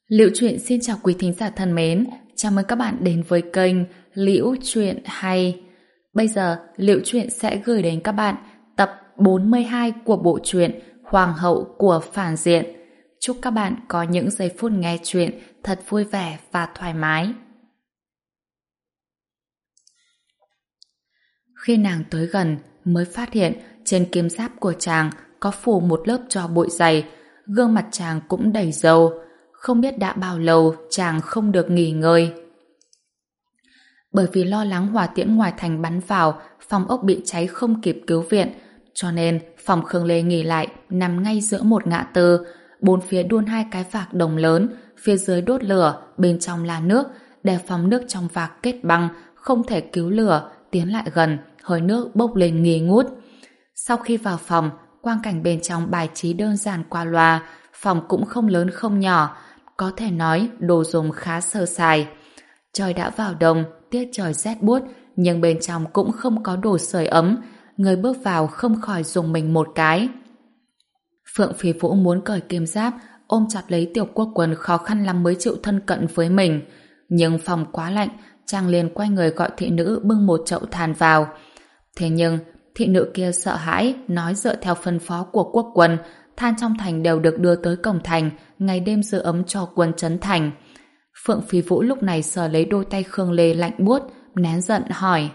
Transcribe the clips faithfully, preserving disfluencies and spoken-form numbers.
Liễu Chuyện xin chào quý thính giả thân mến, chào mừng các bạn đến với kênh Liễu Chuyện Hay. Bây giờ, Liễu Chuyện sẽ gửi đến các bạn tập bốn mươi hai của bộ truyện Hoàng hậu của phản diện. Chúc các bạn có những giây phút nghe chuyện thật vui vẻ và thoải mái. Khi nàng tới gần, mới phát hiện trên kim giáp của chàng có phủ một lớp tro bụi dày, gương mặt chàng cũng đầy râu. Không biết đã bao lâu chàng không được nghỉ ngơi. Bởi vì lo lắng hỏa tiễn ngoài thành bắn vào, phòng ốc bị cháy không kịp cứu viện, cho nên phòng Khương Lê nghỉ lại nằm ngay giữa một ngã tư, bốn phía đun hai cái vạc đồng lớn, phía dưới đốt lửa, bên trong là nước, để phòng nước trong vạc kết băng, không thể cứu lửa, tiến lại gần, hơi nước bốc lên nghi ngút. Sau khi vào phòng, quang cảnh bên trong bài trí đơn giản qua loa, phòng cũng không lớn không nhỏ, có thể nói đồ dùng khá sơ sài. Trời đã vào đông, tiết trời rét buốt, nhưng bên trong cũng không có đồ sưởi ấm, người bước vào không khỏi dùng mình một cái. Phượng Phi Vũ muốn cởi kim giáp, ôm chặt lấy Tiểu Quốc Quân khó khăn lắm mới chịu thân cận với mình. Nhưng phòng quá lạnh, chàng liền quay người gọi thị nữ bưng một chậu than vào. Thế nhưng, thị nữ kia sợ hãi, nói dựa theo phân phó của Quốc Quân, than trong thành đều được đưa tới cổng thành, ngày đêm giữ ấm cho quân trấn thành. Phượng Phi Vũ lúc này sờ lấy đôi tay Khương Lê lạnh buốt, nén giận hỏi.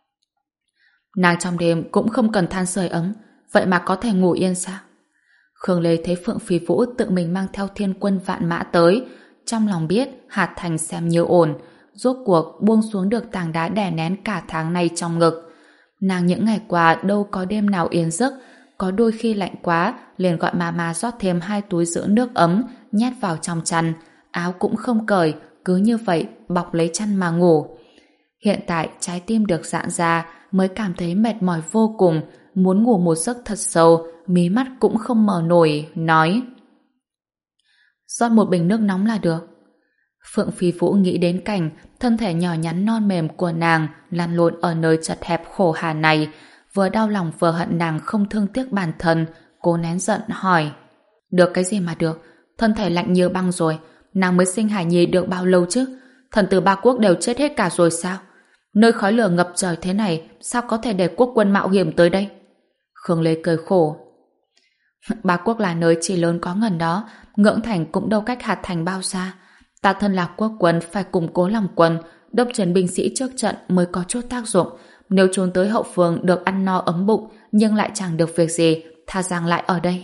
Nàng trong đêm cũng không cần than sưởi ấm, vậy mà có thể ngủ yên sao? Khương Lê thấy Phượng Phi Vũ tự mình mang theo thiên quân vạn mã tới, trong lòng biết Hạt Thành xem như ổn, rốt cuộc buông xuống được tảng đá đè nén cả tháng nay trong ngực. Nàng những ngày qua đâu có đêm nào yên giấc, có đôi khi lạnh quá, liền gọi mama rót thêm hai túi giữ nước ấm, nhét vào trong chăn, áo cũng không cởi, cứ như vậy bọc lấy chăn mà ngủ. Hiện tại trái tim được giãn ra, mới cảm thấy mệt mỏi vô cùng, muốn ngủ một giấc thật sâu, mí mắt cũng không mở nổi, nói: rót một bình nước nóng là được. Phượng Phi Vũ nghĩ đến cảnh thân thể nhỏ nhắn non mềm của nàng lăn lộn ở nơi chật hẹp khổ hà này, vừa đau lòng vừa hận nàng không thương tiếc bản thân, cố nén giận hỏi: được cái gì mà được, thân thể lạnh như băng rồi, nàng mới sinh hài nhi được bao lâu chứ? Thần tử ba quốc đều chết hết cả rồi sao? Nơi khói lửa ngập trời thế này, sao có thể để Quốc Quân mạo hiểm tới đây? Khương Lê cười khổ: Ba quốc là nơi chỉ lớn có ngần đó, Ngưỡng Thành cũng đâu cách Hạt Thành bao xa. Ta thân là Quốc Quân phải củng cố lòng quân, đốc trấn binh sĩ trước trận mới có chút tác dụng. Nếu trốn tới hậu phương được ăn no ấm bụng, nhưng lại chẳng được việc gì, thà rằng lại ở đây.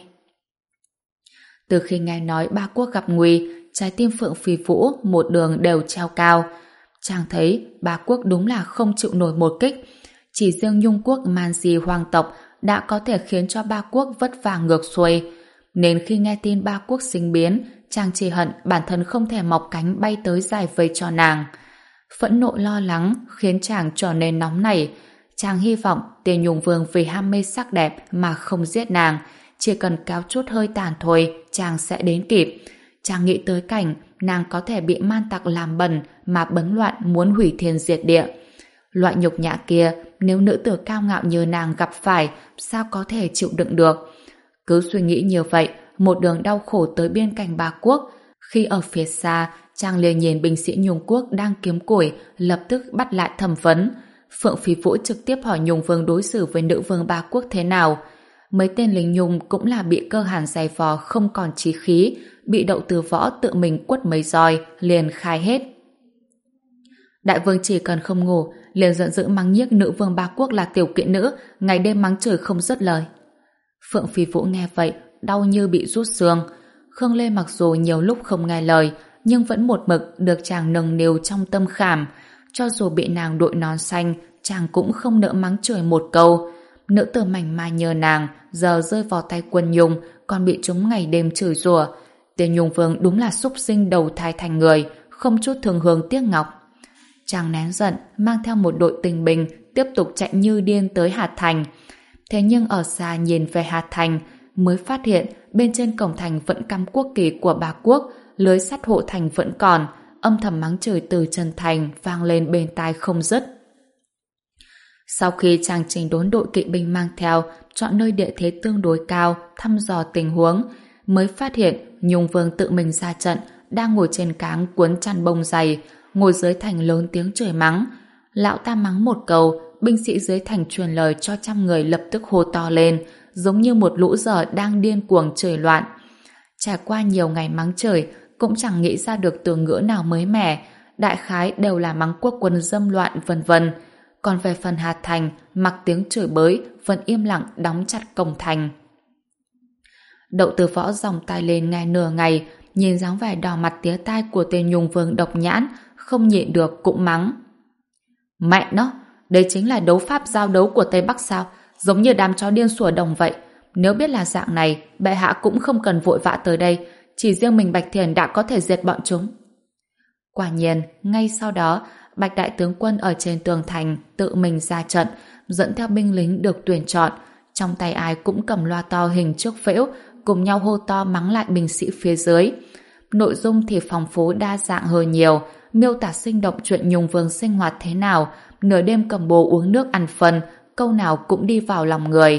Từ khi nghe nói ba quốc gặp nguy, trái tim Phượng Phi Vũ một đường đều treo cao. Chàng thấy ba quốc đúng là không chịu nổi một kích. Chỉ riêng Nhung quốc man di hoàng tộc đã có thể khiến cho ba quốc vất vả ngược xuôi. Nên khi nghe tin ba quốc sinh biến, chàng chỉ hận bản thân không thể mọc cánh bay tới giải vây cho nàng. Phẫn nộ lo lắng khiến chàng trở nên nóng nảy. Chàng hy vọng Tiền Nhung Vương vì ham mê sắc đẹp mà không giết nàng, chỉ cần kéo chút hơi tàn thôi chàng sẽ đến kịp. Chàng nghĩ tới cảnh nàng có thể bị man tặc làm bẩn mà bấn loạn muốn hủy thiên diệt địa. Loại nhục nhã kia nếu nữ tử cao ngạo như nàng gặp phải, sao có thể chịu đựng được? Cứ suy nghĩ như vậy, một đường đau khổ tới biên cảnh ba quốc. Khi ở phía xa, chàng liền nhìn binh sĩ Nhung quốc đang kiếm củi, lập tức bắt lại thẩm vấn. Phượng Phi Vũ trực tiếp hỏi Nhung Vương đối xử với nữ vương ba quốc thế nào. Mấy tên lính Nhung cũng là bị cơ hàn giày vò không còn chí khí, bị Đậu Từ Võ tự mình quất mấy roi, liền khai hết. Đại vương chỉ cần không ngủ, liền giận dữ mắng nhiếc nữ vương ba quốc là tiểu kỵ nữ, ngày đêm mắng chửi không dứt lời. Phượng Phi Vũ nghe vậy, đau như bị rút xương. Khương Lê mặc dù nhiều lúc không nghe lời, nhưng vẫn một mực được chàng nâng niu trong tâm khảm. Cho dù bị nàng đội nón xanh, chàng cũng không nỡ mắng chửi một câu. Nữ tử mảnh mai nhờ nàng, giờ rơi vào tay quân Nhung, còn bị chúng ngày đêm chửi rủa. Tên Nhung Vương đúng là súc sinh đầu thai thành người, không chút thương hương tiếc ngọc. Chàng nén giận, mang theo một đội tinh binh, tiếp tục chạy như điên tới Hạt Thành. Thế nhưng ở xa nhìn về Hạt Thành, mới phát hiện bên trên cổng thành vẫn cắm quốc kỳ của ba quốc, lưới sắt hộ thành vẫn còn, âm thầm mắng chửi từ chân thành vang lên bên tai không dứt. Sau khi chàng chỉnh đốn đội kỵ binh mang theo, chọn nơi địa thế tương đối cao, thăm dò tình huống, mới phát hiện Nhung Vương tự mình ra trận, đang ngồi trên cáng cuốn chăn bông dày, ngồi dưới thành lớn tiếng chửi mắng. Lão ta mắng một câu, binh sĩ dưới thành truyền lời cho trăm người lập tức hô to lên, giống như một lũ dở đang điên cuồng chửi loạn. Trải qua nhiều ngày mắng chửi, cũng chẳng nghĩ ra được từ ngữ nào mới mẻ, đại khái đều là mắng quốc quân dâm loạn vân vân. Còn về phần Hà Thành, mặc tiếng chửi bới, vẫn im lặng đóng chặt cổng thành. Đậu Từ Võ dòng tay lên nghe nửa ngày, nhìn dáng vẻ đỏ mặt tía tai của tên Nhung Vương độc nhãn, không nhịn được cũng mắng. Mẹ nó, đây chính là đấu pháp giao đấu của Tây Bắc sao? Giống như đám chó điên sủa đồng vậy. Nếu biết là dạng này, bệ hạ cũng không cần vội vã tới đây, chỉ riêng mình Bạch Thiền đã có thể diệt bọn chúng. Quả nhiên, ngay sau đó, Bạch Đại Tướng Quân ở trên tường thành tự mình ra trận, dẫn theo binh lính được tuyển chọn, trong tay ai cũng cầm loa to hình trước phễu, cùng nhau hô to mắng lại binh sĩ phía dưới. Nội dung thì phong phú đa dạng hơn nhiều, miêu tả sinh động chuyện Nhung Vương sinh hoạt thế nào, nửa đêm cầm bồ uống nước ăn phân, câu nào cũng đi vào lòng người.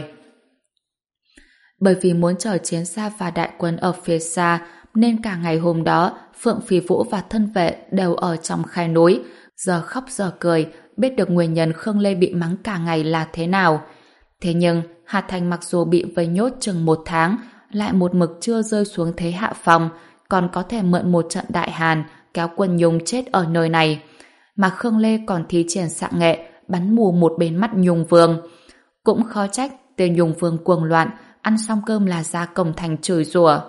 Bởi vì muốn chờ chiến xa và đại quân ở phía xa, nên cả ngày hôm đó, Phượng Phi Vũ và thân vệ đều ở trong khe núi, giờ khóc giờ cười, biết được nguyên nhân Khương Lê bị mắng cả ngày là thế nào. Thế nhưng, Hà Thành mặc dù bị vây nhốt chừng một tháng, lại một mực chưa rơi xuống thế hạ phong, còn có thể mượn một trận đại hàn, kéo quân Nhung chết ở nơi này. Mà Khương Lê còn thi triển xạ nghệ, bắn mù một bên mắt Nhung Vương. Cũng khó trách, tên Nhung Vương cuồng loạn, ăn xong cơm là ra cổng thành chửi rủa.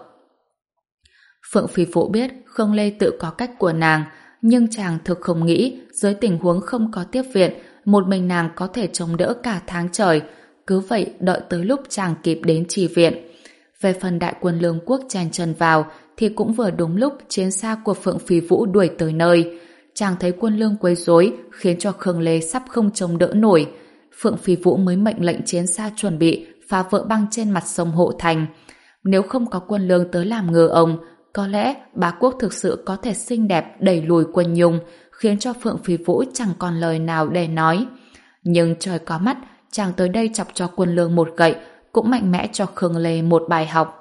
Phượng Phi Vũ biết Khương Lê tự có cách của nàng, nhưng chàng thực không nghĩ dưới tình huống không có tiếp viện, một mình nàng có thể chống đỡ cả tháng trời. Cứ vậy đợi tới lúc chàng kịp đến trì viện. Về phần đại quân Lương Quốc chen chân vào thì cũng vừa đúng lúc chiến xa của Phượng Phi Vũ đuổi tới nơi. Chàng thấy quân Lương quấy rối khiến cho Khương Lê sắp không chống đỡ nổi. Phượng Phi Vũ mới mệnh lệnh chiến xa chuẩn bị phá vỡ băng trên mặt sông Hộ Thành. Nếu không có quân Lương tới làm ngừa ông, có lẽ bá quốc thực sự có thể xinh đẹp đẩy lùi quân Nhung, khiến cho Phượng Phi Vũ chẳng còn lời nào để nói. Nhưng trời có mắt, chàng tới đây chọc cho quân Lương một gậy, cũng mạnh mẽ cho Khương Lê một bài học.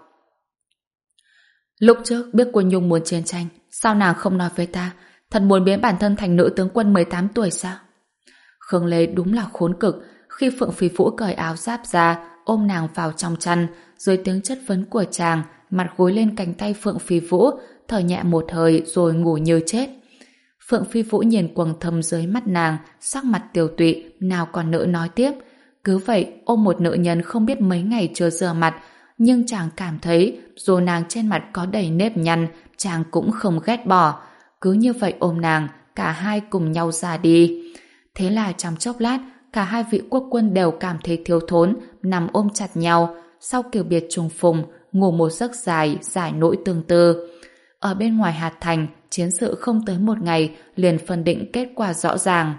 Lúc trước biết quân Nhung muốn chiến tranh, sao nàng không nói với ta? Thật muốn biến bản thân thành nữ tướng quân mười tám tuổi sao? Khương Lê đúng là khốn cực. Khi Phượng Phi Vũ cởi áo giáp ra, ôm nàng vào trong chăn, dưới tiếng chất vấn của chàng, mặt gối lên cánh tay Phượng Phi Vũ, thở nhẹ một hơi rồi ngủ như chết. Phượng Phi Vũ nhìn quầng thâm dưới mắt nàng, sắc mặt tiều tụy, nào còn nỡ nói tiếp. Cứ vậy, ôm một nữ nhân không biết mấy ngày chưa rửa mặt, nhưng chàng cảm thấy dù nàng trên mặt có đầy nếp nhăn, chàng cũng không ghét bỏ. Cứ như vậy ôm nàng, cả hai cùng nhau ra đi. Thế là trong chốc lát, cả hai vị quốc quân đều cảm thấy thiếu thốn, nằm ôm chặt nhau, sau kiểu biệt trùng phùng, ngủ một giấc dài, giải nỗi tương tư. Ở bên ngoài Hạt Thành, chiến sự không tới một ngày, liền phân định kết quả rõ ràng.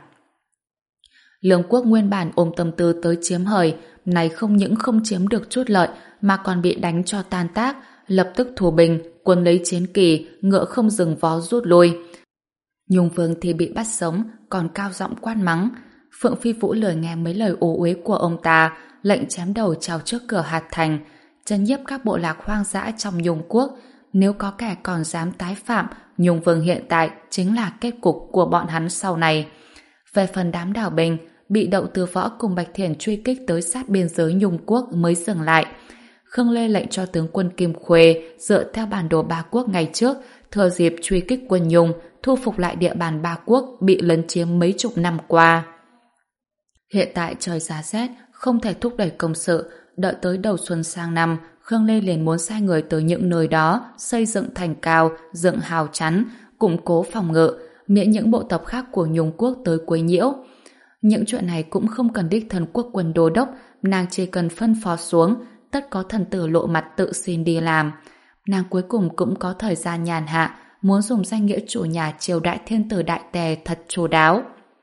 Lương Quốc nguyên bản ôm tâm tư tới chiếm hời, này không những không chiếm được chút lợi, mà còn bị đánh cho tan tác, lập tức thủ bình, quân lấy chiến kỳ, ngựa không dừng vó rút lui. Nhung Vương thì bị bắt sống, còn cao giọng quát mắng. Phượng Phi Vũ lười nghe mấy lời ố uế của ông ta, lệnh chém đầu treo trước cửa Hạt Thành, trấn nhiếp các bộ lạc hoang dã trong Nhung Quốc. Nếu có kẻ còn dám tái phạm, Nhung Vương hiện tại chính là kết cục của bọn hắn sau này. Về phần đám đảo binh, bị Đậu Từ Võ cùng Bạch Thiển truy kích tới sát biên giới Nhung Quốc mới dừng lại. Khương Lê lệnh cho tướng quân Kim Khuê dựa theo bản đồ ba quốc ngày trước, thừa dịp truy kích quân Nhung, thu phục lại địa bàn ba quốc bị lấn chiếm mấy chục năm qua. Hiện tại trời giá rét, không thể thúc đẩy công sự, đợi tới đầu xuân sang năm, Khương Lê liền muốn sai người tới những nơi đó, xây dựng thành cao, dựng hào chắn, củng cố phòng ngự, miễn những bộ tộc khác của Nhung Quốc tới quấy nhiễu. Những chuyện này cũng không cần đích thân quốc quân đô đốc, nàng chỉ cần phân phó xuống, tất có thần tử lộ mặt tự xin đi làm. Nàng cuối cùng cũng có thời gian nhàn hạ, muốn dùng danh nghĩa chủ nhà triều đại thiên tử Đại Tề thật chu đáo.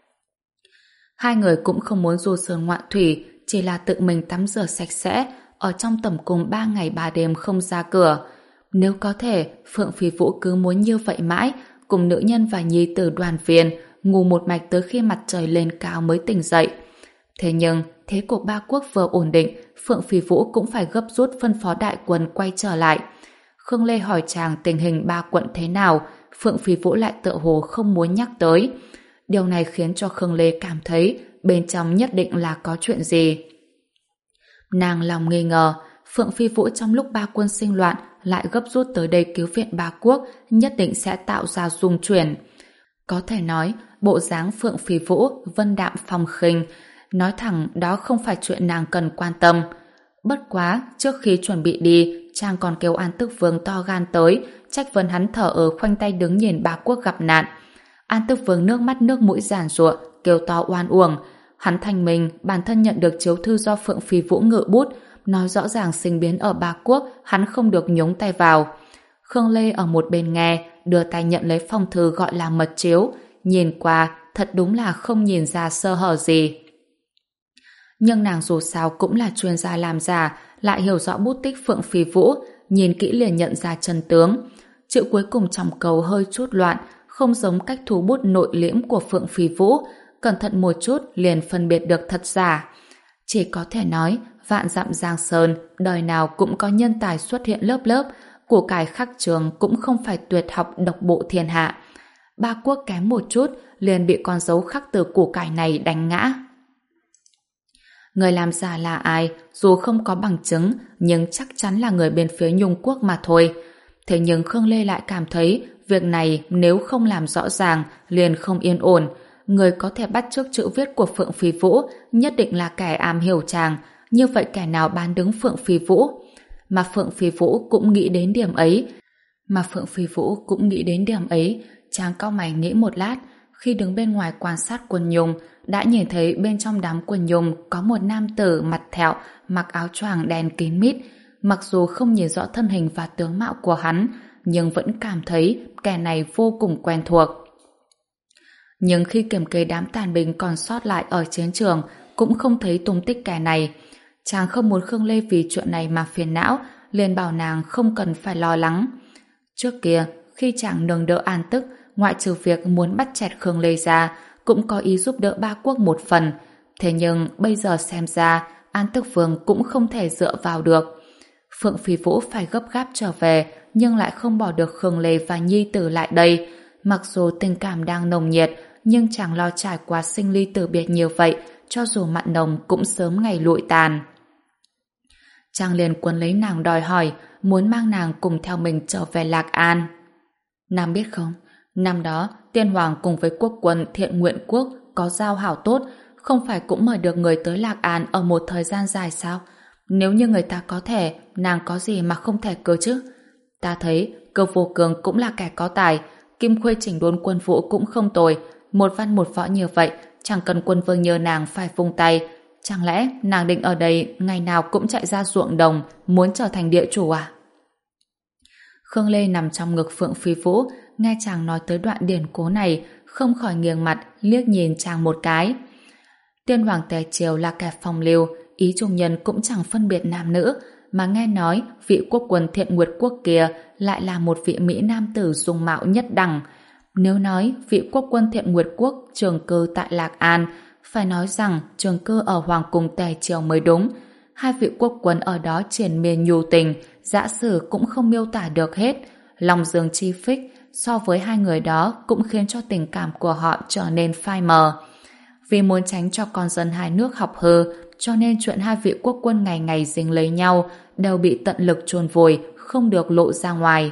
Hai người cũng không muốn du sơn ngoạn thủy, chỉ là tự mình tắm rửa sạch sẽ, ở trong tẩm cung ba ngày ba đêm không ra cửa. Nếu có thể, Phượng Phi Vũ cứ muốn như vậy mãi, cùng nữ nhân và nhi tử đoàn viên, ngủ một mạch tới khi mặt trời lên cao mới tỉnh dậy. Thế nhưng, thế cục ba quốc vừa ổn định, Phượng Phi Vũ cũng phải gấp rút phân phó đại quân quay trở lại. Khương Lê hỏi chàng tình hình ba quận thế nào, Phượng Phi Vũ lại tựa hồ không muốn nhắc tới. Điều này khiến cho Khương Lê cảm thấy bên trong nhất định là có chuyện gì. Nàng lòng nghi ngờ, Phượng Phi Vũ trong lúc ba quân sinh loạn lại gấp rút tới đây cứu viện ba quốc, nhất định sẽ tạo ra rung chuyển. Có thể nói, bộ dáng Phượng Phi Vũ vân đạm phong khinh, nói thẳng đó không phải chuyện nàng cần quan tâm. Bất quá, trước khi chuẩn bị đi, chàng còn kêu An Tức Vương to gan tới, trách vấn hắn thở ở khoanh tay đứng nhìn ba quốc gặp nạn. An Tức Vương nước mắt nước mũi giàn giụa, kêu to oan uổng. Hắn thanh minh, bản thân nhận được chiếu thư do Phượng Phi Vũ ngự bút, nói rõ ràng sinh biến ở ba quốc, hắn không được nhúng tay vào. Khương Lê ở một bên nghe, đưa tay nhận lấy phong thư gọi là mật chiếu, nhìn qua, thật đúng là không nhìn ra sơ hở gì. Nhưng nàng dù sao cũng là chuyên gia làm giả, lại hiểu rõ bút tích Phượng Phi Vũ, nhìn kỹ liền nhận ra chân tướng. Chữ cuối cùng trong câu hơi chút loạn, không giống cách thủ bút nội liễm của Phượng Phi Vũ, cẩn thận một chút liền phân biệt được thật giả. Chỉ có thể nói, vạn dặm giang sơn, đời nào cũng có nhân tài xuất hiện lớp lớp, của cải khắc trường cũng không phải tuyệt học độc bộ thiên hạ. Ba quốc kém một chút, liền bị con dấu khắc từ củ cải này đánh ngã. Người làm giả là ai, dù không có bằng chứng, nhưng chắc chắn là người bên phía Nhung quốc mà thôi. Thế nhưng Khương Lê lại cảm thấy, việc này nếu không làm rõ ràng, liền không yên ổn. Người có thể bắt chước chữ viết của Phượng Phi Vũ nhất định là kẻ am hiểu chàng, như vậy kẻ nào bán đứng Phượng Phi Vũ? Mà Phượng Phi Vũ cũng nghĩ đến điểm ấy. Mà Phượng Phi Vũ cũng nghĩ đến điểm ấy, chàng cau mày nghĩ một lát, khi đứng bên ngoài quan sát quân Nhung, đã nhìn thấy bên trong đám quân Nhung có một nam tử mặt thẹo, mặc áo choàng đen kín mít. Mặc dù không nhìn rõ thân hình và tướng mạo của hắn, nhưng vẫn cảm thấy kẻ này vô cùng quen thuộc. Nhưng khi kiểm kê đám tàn binh còn sót lại ở chiến trường, cũng không thấy tung tích kẻ này. Chàng không muốn Khương Lê vì chuyện này mà phiền não, liền bảo nàng không cần phải lo lắng. Trước kia, khi chàng nương đỡ An Tức, ngoại trừ việc muốn bắt chẹt Khương Lê ra, cũng có ý giúp đỡ ba quốc một phần. Thế nhưng bây giờ xem ra, An Tức Vương cũng không thể dựa vào được. Phượng Phi Vũ phải gấp gáp trở về, nhưng lại không bỏ được Khương Lê và Nhi Tử lại đây. Mặc dù tình cảm đang nồng nhiệt, nhưng chàng lo trải qua sinh ly tử biệt nhiều vậy, cho dù mặn nồng cũng sớm ngày lụi tàn. Chàng liền cuốn lấy nàng đòi hỏi, muốn mang nàng cùng theo mình trở về Lạc An. Nam biết không, năm đó Tiên Hoàng cùng với quốc quân Thiện Nguyện Quốc có giao hảo tốt, không phải cũng mời được người tới Lạc An ở một thời gian dài sao? Nếu như người ta có thể, nàng có gì mà không thể cơ chứ? Ta thấy Cơ Vô Cường cũng là kẻ có tài, Kim Khuê chỉnh đốn quân vũ cũng không tồi, một văn một võ như vậy, chẳng cần quân vương nhờ nàng phải vung tay. Chẳng lẽ nàng định ở đây ngày nào cũng chạy ra ruộng đồng, muốn trở thành địa chủ à? Khương Lê nằm trong ngực Phượng Phi Vũ, nghe chàng nói tới đoạn điển cố này, không khỏi nghiêng mặt liếc nhìn chàng một cái. Tiên Hoàng Tề Triều là kẻ phong lưu, ý trung nhân cũng chẳng phân biệt nam nữ, mà nghe nói vị quốc quân Thiện Nguyệt Quốc kia lại là một vị mỹ nam tử dung mạo nhất đẳng. Nếu nói vị quốc quân Thiện Nguyệt Quốc trường cư tại Lạc An, phải nói rằng trường cư ở Hoàng cung Tề Triều mới đúng. Hai vị quốc quân ở đó triền miên nhu tình, dã sử cũng không miêu tả được hết. Lòng dương chi phích, so với hai người đó cũng khiến cho tình cảm của họ trở nên phai mờ. Vì muốn tránh cho con dân hai nước học hư, cho nên chuyện hai vị quốc quân ngày ngày dính lấy nhau đều bị tận lực chôn vùi, không được lộ ra ngoài.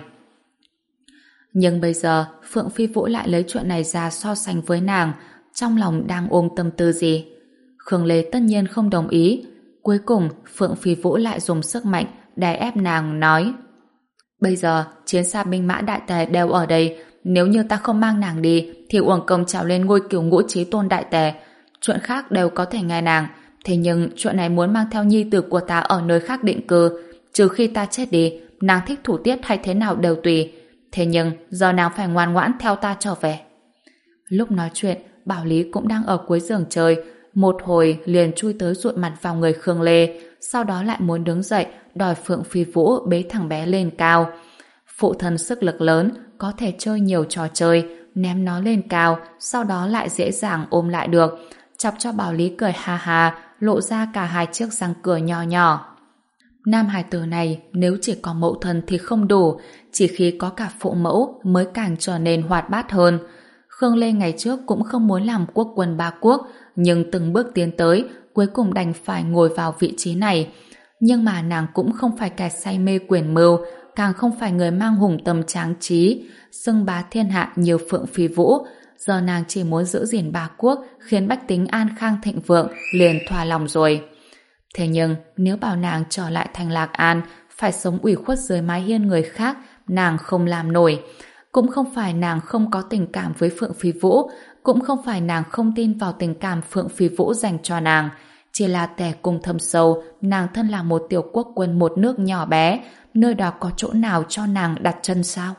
Nhưng bây giờ, Phượng Phi Vũ lại lấy chuyện này ra so sánh với nàng, trong lòng đang ôm tâm tư gì? Khương Lê tất nhiên không đồng ý. Cuối cùng, Phượng Phi Vũ lại dùng sức mạnh đè ép nàng nói: bây giờ, chiến xa binh mã đại tề đều ở đây, nếu như ta không mang nàng đi, thì uổng công trèo lên ngôi cửu ngũ chí tôn đại tề. Chuyện khác đều có thể nghe nàng, thế nhưng chuyện này muốn mang theo nhi tử của ta ở nơi khác định cư, trừ khi ta chết đi, nàng thích thủ tiết hay thế nào đều tùy. Thế nhưng, giờ nàng phải ngoan ngoãn theo ta trở về. Lúc nói chuyện, Bảo Lý cũng đang ở cuối giường chơi, một hồi liền chui tới dụi mặt vào người Khương Lê, sau đó lại muốn đứng dậy đòi Phượng Phi Vũ bế thằng bé lên cao. Phụ thân sức lực lớn, có thể chơi nhiều trò chơi, ném nó lên cao, sau đó lại dễ dàng ôm lại được, chọc cho Bảo Lý cười ha ha, lộ ra cả hai chiếc răng cửa nhỏ nhỏ. Nam hài tử này nếu chỉ có mẫu thân thì không đủ, chỉ khi có cả phụ mẫu mới càng trở nên hoạt bát hơn. Khương Lê ngày trước cũng không muốn làm quốc quân ba quốc, nhưng từng bước tiến tới, cuối cùng đành phải ngồi vào vị trí này. Nhưng mà nàng cũng không phải kẻ say mê quyền mưu, càng không phải người mang hùng tâm tráng trí, xưng bá thiên hạ như Phượng Phi Vũ. Giờ nàng chỉ muốn giữ gìn ba quốc, khiến bách tính an khang thịnh vượng, liền thỏa lòng rồi. Thế nhưng, nếu bảo nàng trở lại thành Lạc An, phải sống ủy khuất dưới mái hiên người khác, nàng không làm nổi. Cũng không phải nàng không có tình cảm với Phượng Phi Vũ, cũng không phải nàng không tin vào tình cảm Phượng Phi Vũ dành cho nàng. Chỉ là tẻ cùng thâm sâu, nàng thân là một tiểu quốc quân một nước nhỏ bé, nơi đó có chỗ nào cho nàng đặt chân sao?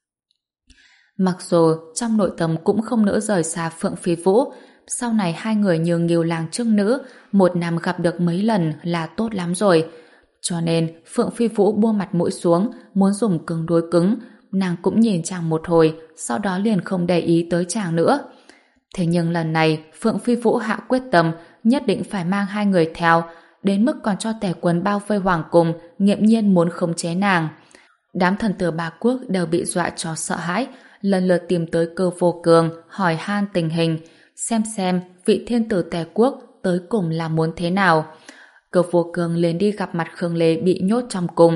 Mặc dù trong nội tâm cũng không nỡ rời xa Phượng Phi Vũ, sau này hai người như nghiêu lang trưng nữ, một năm gặp được mấy lần là tốt lắm rồi. Cho nên Phượng Phi Vũ buông mặt mũi xuống, muốn dùng cứng đối cứng, nàng cũng nhìn chàng một hồi, sau đó liền không để ý tới chàng nữa. Thế nhưng lần này Phượng Phi Vũ hạ quyết tâm nhất định phải mang hai người theo, đến mức còn cho tể quân bao vây hoàng cung, nghiễm nhiên muốn khống chế nàng. Đám thần tử ba quốc đều bị dọa cho sợ hãi, lần lượt tìm tới Cơ Vô Cường hỏi han tình hình, xem xem vị thiên tử tề quốc tới cùng là muốn thế nào. Cơ Vô Cường liền đi gặp mặt Khương Lê bị nhốt trong cung.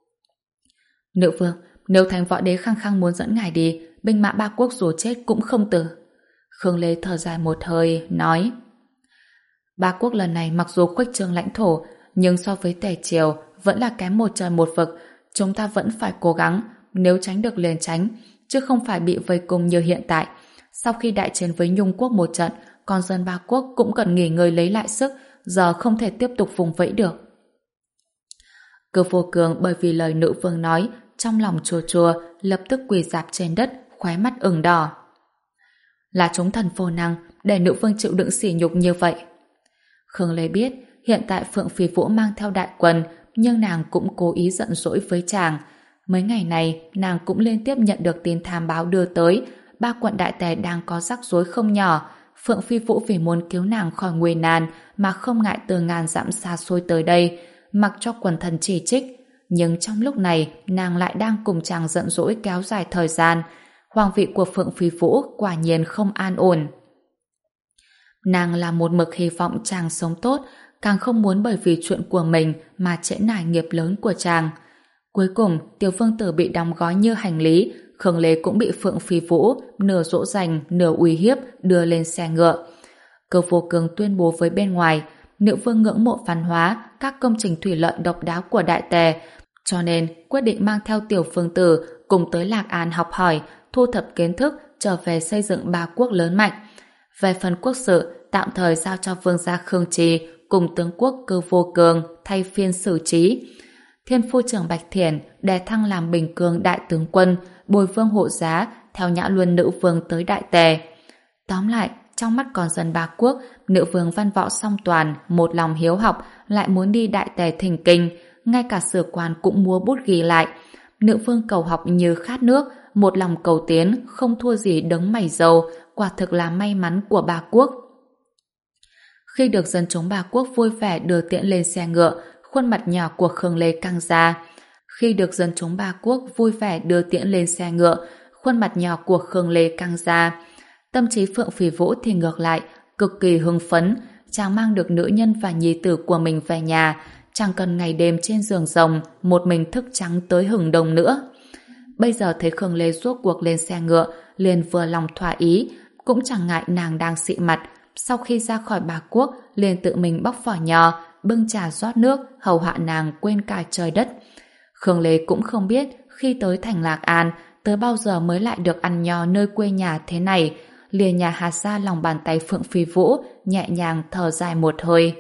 Nữ vương, nếu thành võ đế khăng khăng muốn dẫn ngài đi, binh mã ba quốc dù chết cũng không tử. Khương Lê thở dài một hơi, nói: Ba quốc lần này mặc dù khuếch trương lãnh thổ, nhưng so với Tề triều vẫn là kém một trời một vực. Chúng ta vẫn phải cố gắng, nếu tránh được liền tránh, chứ không phải bị vây cung như hiện tại. Sau khi đại chiến với Nhung quốc một trận, con dân ba quốc cũng cần nghỉ ngơi lấy lại sức, giờ không thể tiếp tục vùng vẫy được. Cơ Vô Cường bởi vì lời nữ vương nói, trong lòng chua chua, lập tức quỳ rạp trên đất, khóe mắt ửng đỏ. Là chúng thần vô năng, để nữ vương chịu đựng sỉ nhục như vậy. Khương Lê biết, hiện tại Phượng Phi Vũ mang theo đại quân, nhưng nàng cũng cố ý giận dỗi với chàng. Mấy ngày này, nàng cũng liên tiếp nhận được tin thám báo đưa tới, ba quận đại tề đang có rắc rối không nhỏ. Phượng Phi Vũ vì muốn cứu nàng khỏi nguy nan mà không ngại từ ngàn dặm xa xôi tới đây, mặc cho quần thần chỉ trích. Nhưng trong lúc này, nàng lại đang cùng chàng giận dỗi kéo dài thời gian. Hoàng vị của Phượng Phi Vũ quả nhiên không an ổn. Nàng là một mực hy vọng chàng sống tốt, càng không muốn bởi vì chuyện của mình mà trễ nải nghiệp lớn của chàng. Cuối cùng, tiểu vương tử bị đóng gói như hành lý, Khương Lê cũng bị Phượng Phi Vũ nửa dỗ dành, nửa uy hiếp đưa lên xe ngựa. Cơ Vô Cường tuyên bố với bên ngoài, nữ vương ngưỡng mộ văn hóa, các công trình thủy lợi độc đáo của đại tề, cho nên quyết định mang theo tiểu vương tử cùng tới Lạc An học hỏi, thu thập kiến thức, trở về xây dựng ba quốc lớn mạnh. Về phần quốc sự, tạm thời giao cho vương gia Khương Trì cùng tướng quốc Cơ Vô Cường thay phiên xử trí. Thiên phu trưởng Bạch Thiển đề thăng làm bình cương đại tướng quân, bồi vương hộ giá, theo nhã luân nữ vương tới đại tề. Tóm lại, trong mắt con dân ba quốc, nữ vương văn võ song toàn, một lòng hiếu học, lại muốn đi đại tề thỉnh kinh, ngay cả sử quan cũng mua bút ghi lại. Nữ vương cầu học như khát nước, một lòng cầu tiến, không thua gì đấng mày dâu, quả thực là may mắn của ba quốc. Khi được dân chúng ba quốc vui vẻ đưa tiễn lên xe ngựa, khuôn mặt nhỏ của Khương Lê căng ra. Khi được dân chúng ba quốc vui vẻ đưa tiễn lên xe ngựa, khuôn mặt nhỏ của Khương Lê căng ra. Tâm trí Phượng Phi Vũ thì ngược lại, cực kỳ hưng phấn, chàng mang được nữ nhân và nhi tử của mình về nhà, chẳng cần ngày đêm trên giường rồng, một mình thức trắng tới hừng đông nữa. Bây giờ thấy Khương Lê rốt cuộc lên xe ngựa, liền vừa lòng thỏa ý, cũng chẳng ngại nàng đang xị mặt. Sau khi ra khỏi bà quốc, liền tự mình bóc vỏ nho, bưng trà rót nước, hầu hạ nàng quên cả trời đất. Khương Lê cũng không biết khi tới thành Lạc An, tới bao giờ mới lại được ăn nho nơi quê nhà thế này. Lìa nhà hạt ra lòng bàn tay Phượng Phi Vũ, nhẹ nhàng thở dài một hơi.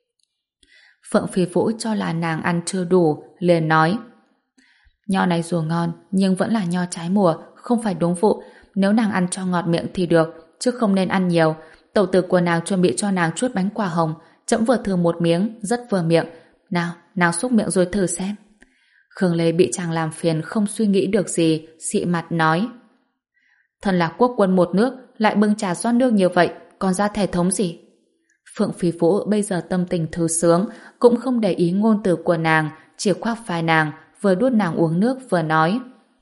Phượng Phi Vũ cho là nàng ăn chưa đủ, liền nói: Nho này dù ngon, nhưng vẫn là nho trái mùa, không phải đúng vụ. Nếu nàng ăn cho ngọt miệng thì được, chứ không nên ăn nhiều. Tẩu tử của nàng chuẩn bị cho nàng chút bánh quả hồng, trẫm vừa thử một miếng, rất vừa miệng. Nào, nàng xúc miệng rồi thử xem. Khương Lê bị chàng làm phiền không suy nghĩ được gì, xị mặt nói: Thần là quốc quân một nước, lại bưng trà rót nước như vậy, còn ra thể thống gì? Phượng Phi Vũ bây giờ tâm tình thư sướng, cũng không để ý ngôn từ của nàng, chỉ khoác vai nàng, vừa đút nàng uống nước vừa nói: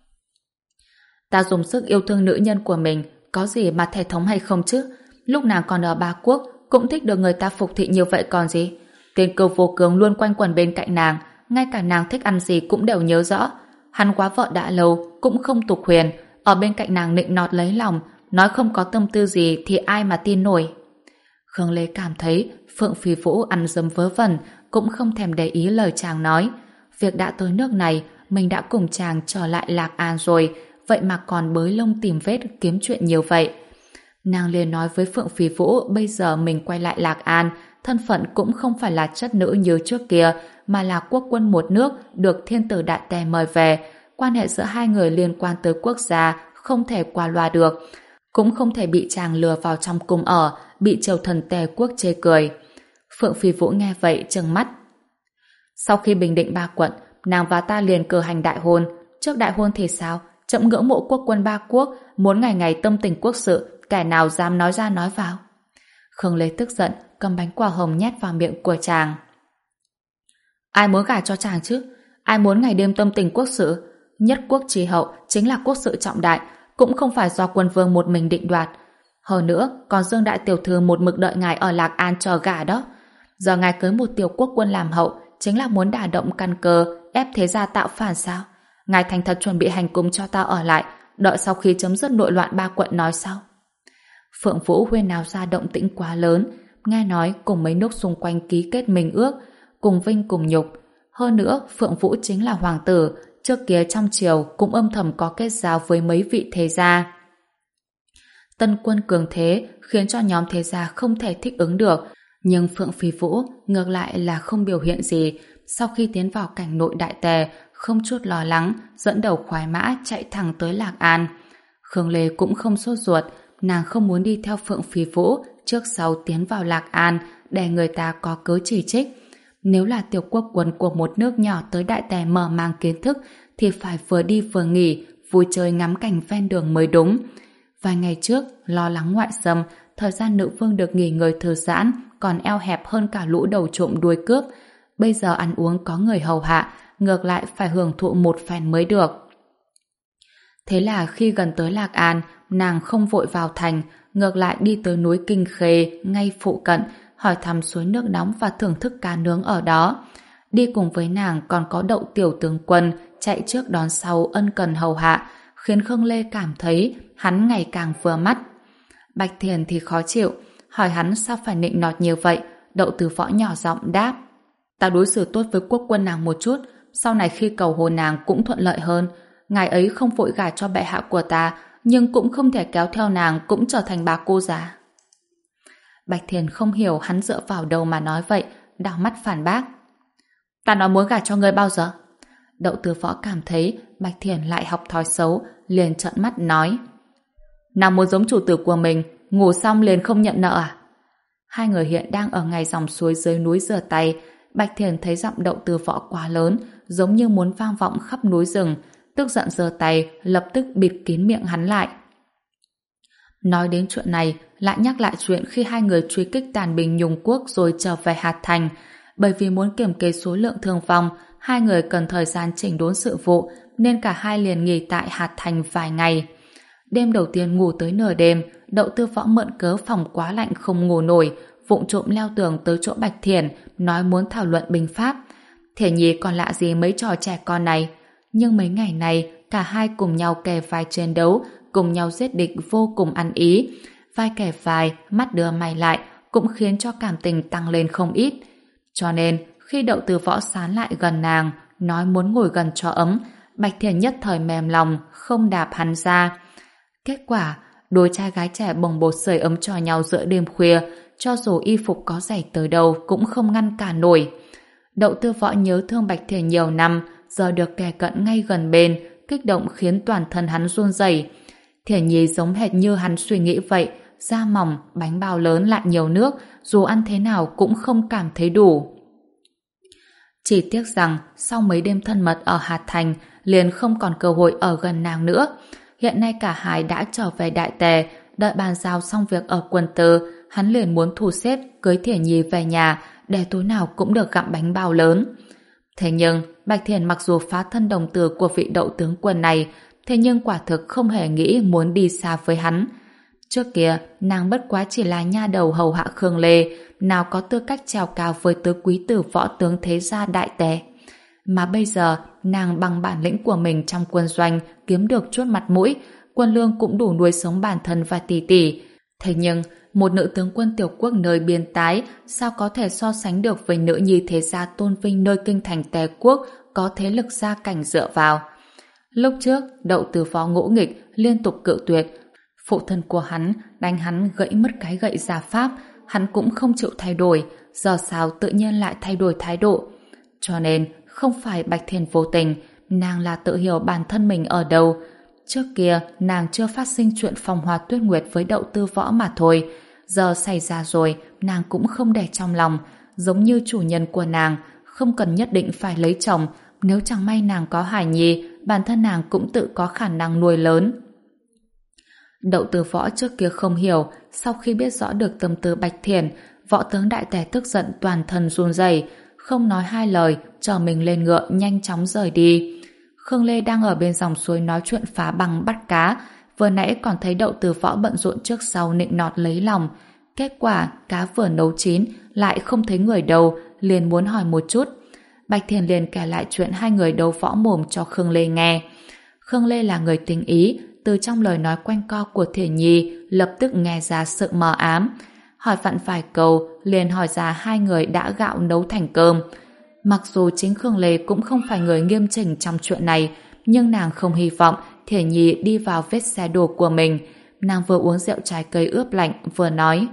ta dùng sức yêu thương nữ nhân của mình, có gì mà thể thống hay không chứ? Lúc nàng còn ở Ba Quốc cũng thích được người ta phục thị như vậy còn gì. Tên Cơ Vô Cường luôn quanh quẩn bên cạnh nàng, ngay cả nàng thích ăn gì cũng đều nhớ rõ. Hắn quá vợ đã lâu cũng không tục huyền, ở bên cạnh nàng nịnh nọt lấy lòng, nói không có tâm tư gì thì ai mà tin nổi. Khương Lê cảm thấy Phượng Phi Vũ ăn dấm vớ vẩn, cũng không thèm để ý lời chàng nói. Việc đã tới nước này, mình đã cùng chàng trở lại Lạc An rồi, vậy mà còn bới lông tìm vết kiếm chuyện nhiều vậy. Nàng liền nói với Phượng Phi Vũ bây giờ mình quay lại Lạc An, thân phận cũng không phải là chất nữ như trước kia, mà là quốc quân một nước được thiên tử Đại Tề mời về. Quan hệ giữa hai người liên quan tới quốc gia, không thể qua loa được, cũng không thể bị chàng lừa vào trong cung ở, bị triều thần Tề quốc chê cười. Phượng Phi Vũ nghe vậy trừng mắt. Sau khi bình định ba quận, nàng và ta liền cử hành đại hôn. Trước đại hôn thì sao? Trẫm ngưỡng mộ quốc quân ba quốc, muốn ngày ngày tâm tình quốc sự, kẻ nào dám nói ra nói vào. Khương Lê tức giận, cầm bánh quả hồng nhét vào miệng của chàng. Ai muốn gả cho chàng chứ? Ai muốn ngày đêm tâm tình quốc sự? Nhất quốc tri hậu chính là quốc sự trọng đại, cũng không phải do quân vương một mình định đoạt. Hơn nữa, còn Dương đại tiểu thư một mực đợi ngài ở Lạc An chờ gả đó. Giờ ngài cưới một tiểu quốc quân làm hậu, chính là muốn đả động căn cơ, ép thế gia tạo phản sao? Ngài thành thật chuẩn bị hành cung cho ta ở lại, đợi sau khi chấm dứt nội loạn ba quận nói sau. Phượng Vũ huyên náo ra động tĩnh quá lớn, nghe nói cùng mấy nước xung quanh ký kết minh ước, cùng vinh cùng nhục. Hơn nữa, Phượng Vũ chính là hoàng tử, trước kia trong triều cũng âm thầm có kết giao với mấy vị thế gia. Tân quân cường thế khiến cho nhóm thế gia không thể thích ứng được, nhưng Phượng Phi Vũ ngược lại là không biểu hiện gì. Sau khi tiến vào cảnh nội Đại Tề, không chút lo lắng, dẫn đầu khoái mã chạy thẳng tới Lạc An. Khương Lê cũng không sốt ruột, nàng không muốn đi theo Phượng Phi Vũ trước sau tiến vào Lạc An để người ta có cớ chỉ trích. Nếu là tiểu quốc quân của một nước nhỏ tới Đại Tề mở mang kiến thức thì phải vừa đi vừa nghỉ, vui chơi ngắm cảnh ven đường mới đúng. Vài ngày trước, lo lắng ngoại xâm, thời gian nữ vương được nghỉ ngơi thư giãn còn eo hẹp hơn cả lũ đầu trộm đuôi cướp. Bây giờ ăn uống có người hầu hạ, ngược lại phải hưởng thụ một phen mới được. Thế là khi gần tới Lạc An, nàng không vội vào thành, ngược lại đi tới núi Kinh Khê ngay phụ cận, hỏi thăm suối nước nóng và thưởng thức cá nướng ở đó. Đi cùng với nàng còn có Đậu tiểu tướng quân chạy trước đón sau ân cần hầu hạ, khiến Khương Lê cảm thấy hắn ngày càng vừa mắt. Bạch Thiền thì khó chịu, hỏi hắn sao phải nịnh nọt như vậy. Đậu Từ Võ nhỏ giọng đáp: ta đối xử tốt với quốc quân nàng một chút, sau này khi cầu hôn nàng cũng thuận lợi hơn. Ngài ấy không vội gả cho bệ hạ của ta, nhưng cũng không thể kéo theo nàng cũng trở thành bà cô già. Bạch Thiền không hiểu hắn dựa vào đâu mà nói vậy, đảo mắt phản bác: ta nói muốn gả cho ngươi bao giờ? Đậu Từ Võ cảm thấy Bạch Thiền lại học thói xấu, liền trợn mắt nói: nàng muốn giống chủ tử của mình, ngủ xong liền không nhận nợ à? Hai người hiện đang ở ngay dòng suối dưới núi rửa tay. Bạch Thiền thấy giọng Đậu Từ Võ quá lớn, giống như muốn vang vọng khắp núi rừng, tức giận giơ tay lập tức bịt kín miệng hắn lại. Nói đến chuyện này, lại nhắc lại chuyện khi hai người truy kích tàn binh Nhung Quốc rồi trở về Hạt Thành. Bởi vì muốn kiểm kê số lượng thương vong, hai người cần thời gian chỉnh đốn sự vụ, nên cả hai liền nghỉ tại Hạt Thành vài ngày. Đêm đầu tiên ngủ tới nửa đêm, Đậu Tư Võ mượn cớ phòng quá lạnh không ngủ nổi, vụng trộm leo tường tới chỗ Bạch Thiền, nói muốn thảo luận binh pháp. Thiển Nhi còn lạ gì mấy trò trẻ con này. Nhưng mấy ngày này, cả hai cùng nhau kề vai chiến đấu, cùng nhau giết địch vô cùng ăn ý. Vai kề vai, mắt đưa mày lại, cũng khiến cho cảm tình tăng lên không ít. Cho nên, khi Đậu Từ Võ sán lại gần nàng, nói muốn ngồi gần cho ấm, Bạch Thiền nhất thời mềm lòng, không đạp hắn ra. Kết quả, đôi trai gái trẻ bồng bột sưởi ấm cho nhau giữa đêm khuya, cho dù y phục có dày tới đâu cũng không ngăn cản nổi. Đậu Tư Võ nhớ thương Bạch Thiền nhiều năm, giờ được kề cận ngay gần bên, kích động khiến toàn thân hắn run rẩy. Thiển Nhi giống hệt như hắn suy nghĩ vậy, da mỏng, bánh bao lớn lại nhiều nước, dù ăn thế nào cũng không cảm thấy đủ. Chỉ tiếc rằng sau mấy đêm thân mật ở Hạt Thành, liền không còn cơ hội ở gần nàng nữa. Hiện nay cả hai đã trở về Đại Tề, đợi bàn giao xong việc ở quân tư, hắn liền muốn thu xếp cưới Thiển Nhi về nhà để tối nào cũng được gặm bánh bao lớn. Thế nhưng, Bạch Thiền mặc dù phá thân đồng tử của vị đậu tướng quân này, thế nhưng quả thực không hề nghĩ muốn đi xa với hắn. Trước kia, nàng bất quá chỉ là nha đầu hầu hạ Khương Lê, nào có tư cách trèo cao với tứ quý tử võ tướng thế gia đại tề. Mà bây giờ, nàng bằng bản lĩnh của mình trong quân doanh kiếm được chút mặt mũi, quân lương cũng đủ nuôi sống bản thân và tỷ tỷ. Thế nhưng, một nữ tướng quân tiểu quốc nơi biên tái sao có thể so sánh được với nữ nhi thế gia tôn vinh nơi kinh thành Tề quốc có thế lực gia cảnh dựa vào. Lúc trước, đậu từ phó ngỗ nghịch liên tục cự tuyệt. Phụ thân của hắn đánh hắn gãy mất cái gậy gia pháp, hắn cũng không chịu thay đổi, giờ sao tự nhiên lại thay đổi thái độ. Cho nên, không phải Bạch Thiền vô tình, nàng là tự hiểu bản thân mình ở đâu. Trước kia, nàng chưa phát sinh chuyện phong hoa tuyết nguyệt với đậu tư võ mà thôi. Giờ xảy ra rồi, nàng cũng không để trong lòng. Giống như chủ nhân của nàng, không cần nhất định phải lấy chồng. Nếu chẳng may nàng có hài nhi, bản thân nàng cũng tự có khả năng nuôi lớn. Đậu tư võ trước kia không hiểu, sau khi biết rõ được tâm tư Bạch Thiền, võ tướng đại tề tức giận toàn thân run rẩy, không nói hai lời, chở mình lên ngựa nhanh chóng rời đi. Khương Lê đang ở bên dòng suối nói chuyện phá băng bắt cá, vừa nãy còn thấy đậu từ võ bận rộn trước sau nịnh nọt lấy lòng. Kết quả, cá vừa nấu chín, lại không thấy người đâu, liền muốn hỏi một chút. Bạch Thiền liền kể lại chuyện hai người đấu võ mồm cho Khương Lê nghe. Khương Lê là người tình ý, từ trong lời nói quanh co của Thiền Nhi, lập tức nghe ra sự mờ ám. Hỏi vặn vài câu, liền hỏi ra hai người đã gạo nấu thành cơm. Mặc dù chính Khương Lê cũng không phải người nghiêm chỉnh trong chuyện này, nhưng nàng không hy vọng Thiền Nhi đi vào vết xe đổ của mình. Nàng vừa uống rượu trái cây ướp lạnh, vừa nói: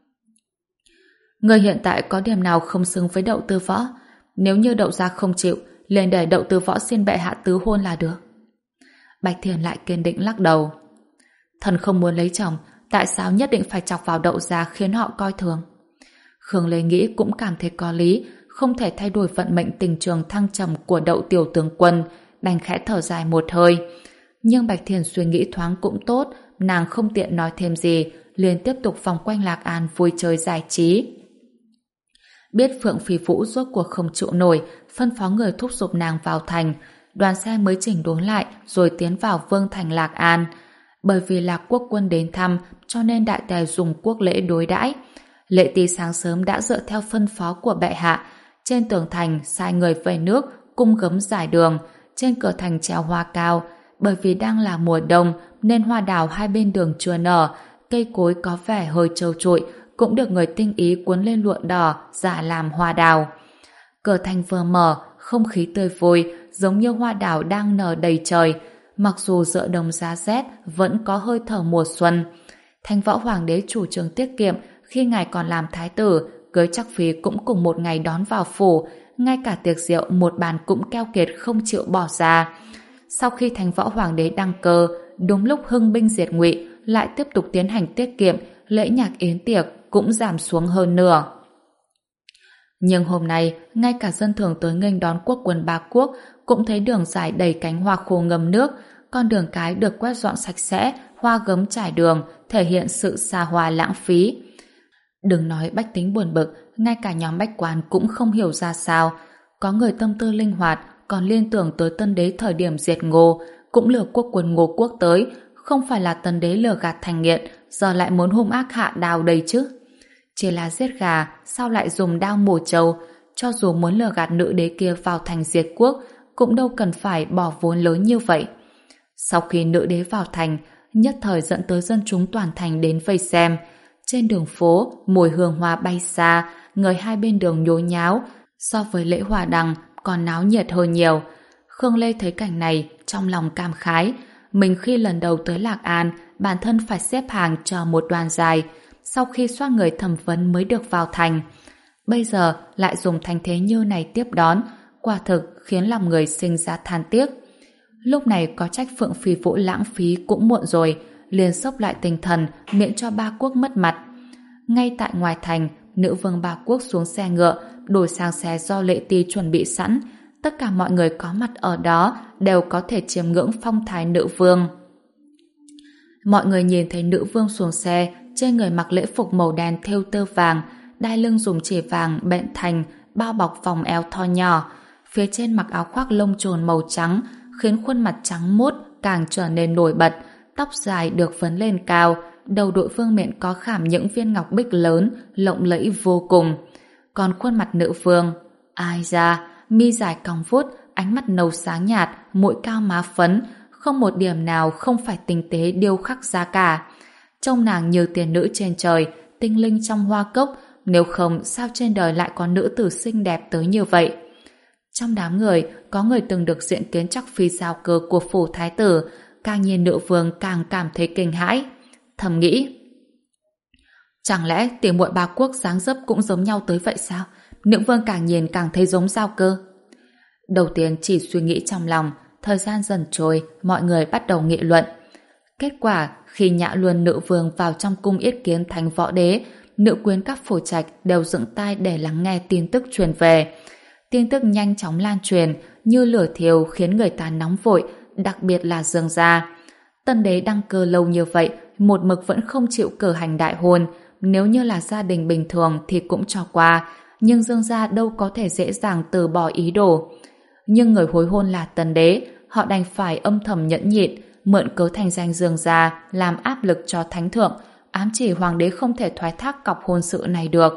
người hiện tại có điểm nào không xứng với đậu tư võ? Nếu như đậu gia không chịu, liền để đậu tư võ xin bệ hạ tứ hôn là được. Bạch Thiền lại kiên định lắc đầu. Thần không muốn lấy chồng, tại sao nhất định phải chọc vào đậu gia khiến họ coi thường? Khương Lê nghĩ cũng cảm thấy có lý, không thể thay đổi vận mệnh tình trường thăng trầm của đậu tiểu tướng quân, đành khẽ thở dài một hơi. Nhưng Bạch Thiền suy nghĩ thoáng cũng tốt, nàng không tiện nói thêm gì, liền tiếp tục vòng quanh Lạc An vui chơi giải trí. Biết Phượng Phi Vũ rốt cuộc không chịu nổi, phân phó người thúc giục nàng vào thành, đoàn xe mới chỉnh đốn lại rồi tiến vào vương thành Lạc An. Bởi vì là quốc quân đến thăm, cho nên đại tề dùng quốc lễ đối đãi. Lệ Tý sáng sớm đã dựa theo phân phó của bệ hạ, trên tường thành sai người vẩy nước, cung gấm giải đường, trên cửa thành treo hoa cao. Bởi vì đang là mùa đông nên hoa đào hai bên đường chưa nở, cây cối có vẻ hơi trơ trụi, cũng được người tinh ý cuốn lên lụa đỏ giả làm hoa đào. Cửa thành vừa mở, không khí tươi vui, giống như hoa đào đang nở đầy trời. Mặc dù giữa đông giá rét, vẫn có hơi thở mùa xuân. Thanh Võ Hoàng đế chủ trương tiết kiệm, khi ngài còn làm thái tử, cưới chắc phi cũng cùng một ngày đón vào phủ, ngay cả tiệc rượu một bàn cũng keo kiệt không chịu bỏ ra. Sau khi Thanh Võ Hoàng đế đăng cơ, đúng lúc hưng binh diệt Ngụy, lại tiếp tục tiến hành tiết kiệm, lễ nhạc yến tiệc cũng giảm xuống hơn nửa. Nhưng hôm nay, ngay cả dân thường tới nghênh đón quốc quân ba quốc cũng thấy đường dài đầy cánh hoa khô ngâm nước, con đường cái được quét dọn sạch sẽ, hoa gấm trải đường, thể hiện sự xa hoa lãng phí. Đừng nói bách tính buồn bực, ngay cả nhóm bách quan cũng không hiểu ra sao. Có người tâm tư linh hoạt, còn liên tưởng tới tân đế thời điểm diệt Ngô, cũng lừa quốc quân Ngô quốc tới, không phải là tân đế lừa gạt thành nghiện, giờ lại muốn hung ác hạ đao đây chứ. Chỉ là giết gà, sao lại dùng đao mổ trâu? Cho dù muốn lừa gạt nữ đế kia vào thành diệt quốc, cũng đâu cần phải bỏ vốn lớn như vậy. Sau khi nữ đế vào thành, nhất thời dẫn tới dân chúng toàn thành đến vây xem. Trên đường phố, mùi hương hoa bay xa, người hai bên đường nhố nháo, so với lễ hoa đăng còn náo nhiệt hơn nhiều. Khương Lê thấy cảnh này, trong lòng cảm khái. Mình khi lần đầu tới Lạc An, bản thân phải xếp hàng chờ một đoàn dài, sau khi soát người thẩm vấn mới được vào thành. Bây giờ lại dùng thành thế như này tiếp đón, quả thực khiến lòng người sinh ra than tiếc. Lúc này có trách Phượng Phi Vũ lãng phí cũng muộn rồi, liền xốc lại tinh thần miễn cho ba quốc mất mặt. Ngay tại ngoài thành, nữ vương ba quốc xuống xe ngựa, đổi sang xe do Lệ Tý chuẩn bị sẵn. Tất cả mọi người có mặt ở đó đều có thể chiêm ngưỡng phong thái nữ vương. Mọi người nhìn thấy nữ vương xuống xe, trên người mặc lễ phục màu đen thêu tơ vàng, đai lưng dùng chỉ vàng bện thành bao bọc vòng eo thon nhỏ. phía trên mặc áo khoác lông chồn màu trắng, khiến khuôn mặt trắng muốt càng trở nên nổi bật, tóc dài được vấn lên cao, đầu đội vương miện có khảm những viên ngọc bích lớn, lộng lẫy vô cùng. Còn khuôn mặt nữ vương, ai ra, mi dài cong vuốt, ánh mắt nâu sáng nhạt, mũi cao má phấn, không một điểm nào không phải tinh tế điêu khắc ra cả. Trông nàng như tiên nữ trên trời, tinh linh trong hoa cốc, nếu không sao trên đời lại có nữ tử xinh đẹp tới như vậy. Trong đám người, có người từng được diện kiến chắc phi giao cơ của phủ thái tử, càng nhìn nữ vương càng cảm thấy kinh hãi. Thầm nghĩ, chẳng lẽ tỉ muội ba quốc dáng dấp cũng giống nhau tới vậy sao? Nữ vương càng nhìn càng thấy giống giao cơ. Đầu tiên chỉ suy nghĩ trong lòng, thời gian dần trôi, mọi người bắt đầu nghị luận. Kết quả, khi Nhã Luân nữ vương vào trong cung yết kiến thánh võ đế, nữ quyến các phủ trạch đều dựng tai để lắng nghe tin tức truyền về. Tin tức nhanh chóng lan truyền, như lửa thiêu khiến người ta nóng vội, đặc biệt là Dương gia. Tân đế đăng cơ lâu như vậy, một mực vẫn không chịu cử hành đại hôn. Nếu như là gia đình bình thường thì cũng cho qua, nhưng Dương gia đâu có thể dễ dàng từ bỏ ý đồ. Nhưng người hối hôn là tân đế, họ đành phải âm thầm nhẫn nhịn, mượn cớ thành danh Dương gia làm áp lực cho thánh thượng, ám chỉ hoàng đế không thể thoái thác cọc hôn sự này được.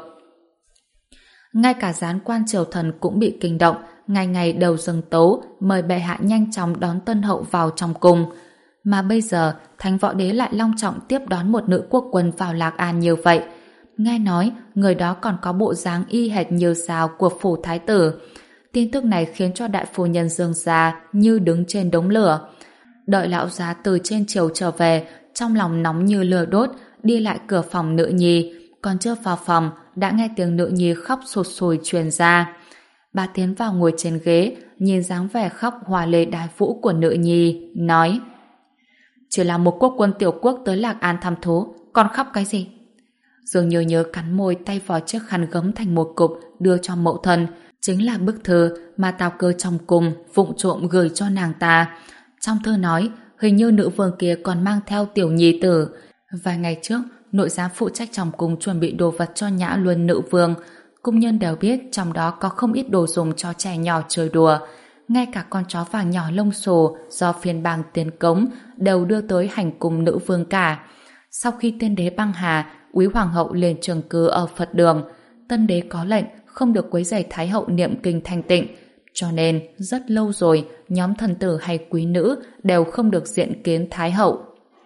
Ngay cả gián quan triều thần cũng bị kinh động, ngày ngày đều dâng tấu mời bệ hạ nhanh chóng đón tân hậu vào trong cung. Mà bây giờ thánh võ đế lại long trọng tiếp đón một nữ quốc quân vào Lạc An như vậy. Nghe nói người đó còn có bộ dáng y hệt như sao của phủ thái tử. Tin tức này khiến cho đại phu nhân Dương gia như đứng trên đống lửa. Đợi lão gia từ trên triều trở về, trong lòng nóng như lửa đốt, đi lại cửa phòng nữ nhi, còn chưa vào phòng đã nghe tiếng nữ nhi khóc sụt sùi truyền ra. Bà tiến vào ngồi trên ghế, nhìn dáng vẻ khóc hòa lệ đái vũ của nữ nhi, nói: chỉ là một quốc quân tiểu quốc tới Lạc An thăm thú, còn khóc cái gì? Dương Như Nhớ cắn môi, tay vò chiếc khăn gấm thành một cục đưa cho mẫu thân, chính là bức thư mà Tào Cơ trong cung vụng trộm gửi cho nàng ta. Trong thư nói, hình như nữ vương kia còn mang theo tiểu nhi tử. Vài ngày trước, nội giám phụ trách trong cung chuẩn bị đồ vật cho Nhã Luân nữ vương. Cung nhân đều biết trong đó có không ít đồ dùng cho trẻ nhỏ chơi đùa. Ngay cả con chó vàng nhỏ lông xù do phiên bang tiến cống đều đưa tới hành cung nữ vương cả. Sau khi tiên đế băng hà, úy hoàng hậu liền trường cư ở Phật đường. Tân đế có lệnh không được quấy rầy thái hậu niệm kinh thanh tịnh. Cho nên, rất lâu rồi, nhóm thần tử hay quý nữ đều không được diện kiến thái hậu.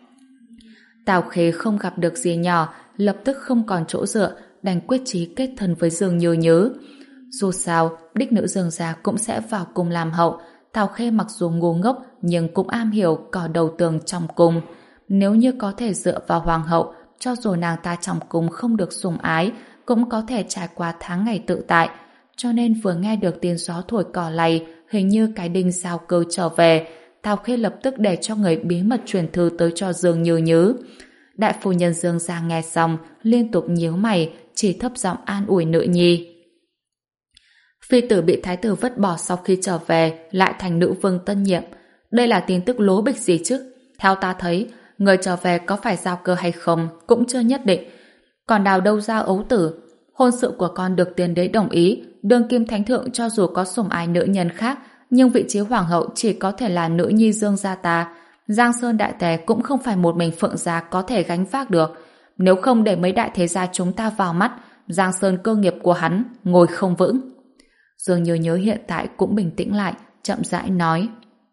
Tào Khê không gặp được dì nhỏ, lập tức không còn chỗ dựa, đành quyết chí kết thân với Dương Như Nhớ. Dù sao, đích nữ Dương gia cũng sẽ vào cung làm hậu. Tào Khê mặc dù ngu ngốc nhưng cũng am hiểu cỏ đầu tường trong cung. Nếu như có thể dựa vào hoàng hậu, cho dù nàng ta trong cung không được sủng ái, cũng có thể trải qua tháng ngày tự tại. Cho nên vừa nghe được tiếng gió thổi cỏ lay, hình như cái đinh Giao Cơ trở về, Tào Khê lập tức để cho người bí mật truyền thư tới cho Dương Như Nhớ. Đại phu nhân Dương gia nghe xong, liên tục nhíu mày, chỉ thấp giọng an ủi nữ nhi. Phi tử bị thái tử vứt bỏ sau khi trở về, lại thành nữ vương tân nhiệm. Đây là tin tức lố bịch gì chứ? Theo ta thấy, người trở về có phải Giao Cơ hay không cũng chưa nhất định. Còn đào đâu ra ấu tử? Hôn sự của con được tiên đế đồng ý, đương kim thánh thượng cho dù có sủng ái nữ nhân khác, nhưng vị trí hoàng hậu chỉ có thể là nữ nhi Dương gia ta. Giang Sơn đại tề cũng không phải một mình Phượng gia có thể gánh vác được. Nếu không để mấy đại thế gia chúng ta vào mắt, Giang Sơn cơ nghiệp của hắn ngồi không vững. Dương Như Nhớ hiện tại cũng bình tĩnh lại, chậm rãi nói: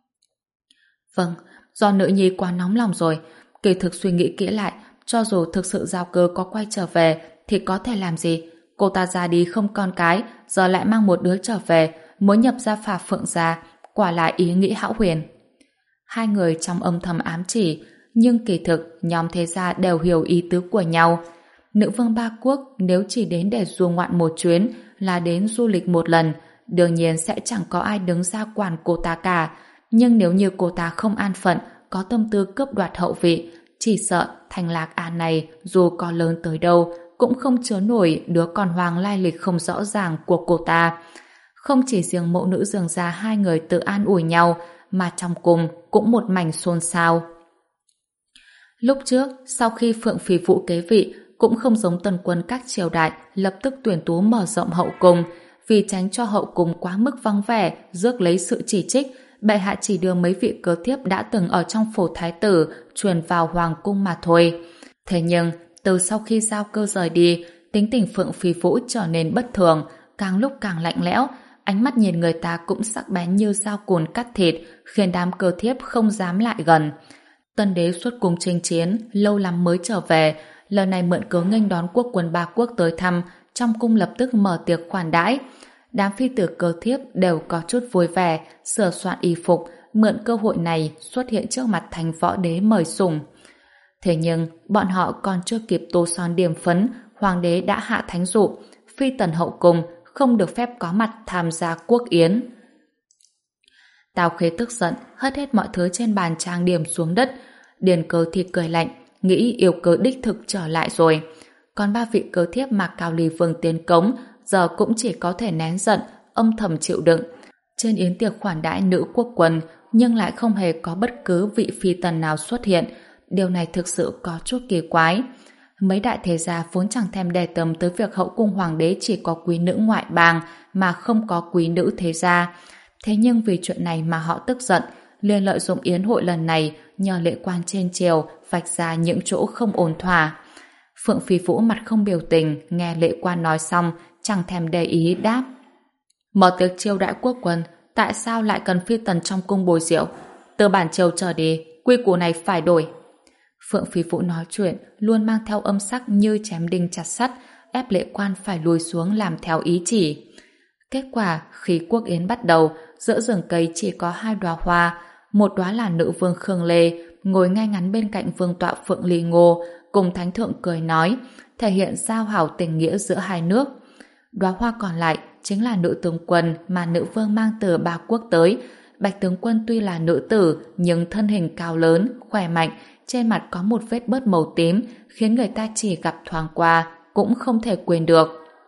vâng, do nữ nhi quá nóng lòng rồi. Kỳ thực suy nghĩ kỹ lại, cho dù thực sự Giao Cơ có quay trở về thì có thể làm gì? Cô ta ra đi không con cái, giờ lại mang một đứa trở về, muốn nhập gia phả Phượng gia, quả là ý nghĩ hão huyền. Hai người trong âm thầm ám chỉ, nhưng kỳ thực nhóm thế gia đều hiểu ý tứ của nhau. Nữ vương ba quốc nếu chỉ đến để du ngoạn một chuyến, là đến du lịch một lần, đương nhiên sẽ chẳng có ai đứng ra quản cô ta cả. Nhưng nếu như cô ta không an phận, có tâm tư cướp đoạt hậu vị, chỉ sợ thành Lạc An này dù có lớn tới đâu cũng không chứa nổi đứa con hoang lai lịch không rõ ràng của cô ta. Không chỉ riêng mẫu nữ Dương gia hai người tự an ủi nhau, mà trong cung cũng một mảnh xôn xao. Lúc trước, sau khi Phượng Phì Vũ kế vị, cũng không giống tần quân các triều đại lập tức tuyển tú mở rộng hậu cung, vì tránh cho hậu cung quá mức vắng vẻ, rước lấy sự chỉ trích, bệ hạ chỉ đưa mấy vị cơ thiếp đã từng ở trong phủ thái tử truyền vào hoàng cung mà thôi. Thế nhưng, từ sau khi Giao Cơ rời đi, tính tình Phượng Phi Vũ trở nên bất thường, càng lúc càng lạnh lẽo, ánh mắt nhìn người ta cũng sắc bén như dao cùn cắt thịt, khiến đám cơ thiếp không dám lại gần. Tân đế xuất cung chinh chiến, lâu lắm mới trở về, lần này mượn cớ nghênh đón quốc quân ba quốc tới thăm, trong cung lập tức mở tiệc khoản đãi. Đám phi tử cơ thiếp đều có chút vui vẻ, sửa soạn y phục, mượn cơ hội này xuất hiện trước mặt thành võ đế mời sủng. Thế nhưng, bọn họ còn chưa kịp tô son điểm phấn, hoàng đế đã hạ thánh dụ, phi tần hậu cung không được phép có mặt tham gia quốc yến. Tào Khế tức giận, hất hết mọi thứ trên bàn trang điểm xuống đất. Điền Cơ thì cười lạnh, nghĩ yêu cơ đích thực trở lại rồi. Còn ba vị cơ thiếp mà Cao Ly Vương tiến cống, giờ cũng chỉ có thể nén giận, âm thầm chịu đựng. Trên yến tiệc khoản đãi nữ quốc quân, nhưng lại không hề có bất cứ vị phi tần nào xuất hiện. Điều này thực sự có chút kỳ quái. Mấy đại thế gia vốn chẳng thèm đề tâm tới việc hậu cung hoàng đế chỉ có quý nữ ngoại bang mà không có quý nữ thế gia. Thế nhưng vì chuyện này mà họ tức giận, liền lợi dụng yến hội lần này nhờ lệ quan trên triều vạch ra những chỗ không ổn thỏa. Phượng Phi Vũ mặt không biểu tình, nghe lệ quan nói xong, chẳng thèm để ý đáp. Mở tiệc chiêu đãi quốc quân, tại sao lại cần phi tần trong cung bồi rượu? Từ bản triều trở đi, quy củ này phải đổi. Phượng Phi Vũ nói chuyện luôn mang theo âm sắc như chém đinh chặt sắt, ép lệ quan phải lùi xuống làm theo ý chỉ. Kết quả, khi quốc yến bắt đầu, giữa rừng cây chỉ có hai đóa hoa, một đóa là nữ vương Khương Lê, ngồi ngay ngắn bên cạnh vương tọa Phượng Ly Ngô, cùng thánh thượng cười nói, thể hiện giao hảo tình nghĩa giữa hai nước. Đóa hoa còn lại chính là nữ tướng quân mà nữ vương mang từ ba quốc tới. Bạch tướng quân tuy là nữ tử, nhưng thân hình cao lớn, khỏe mạnh, trên mặt có một vết bớt màu tím, khiến người ta chỉ gặp thoáng qua, cũng không thể quên được.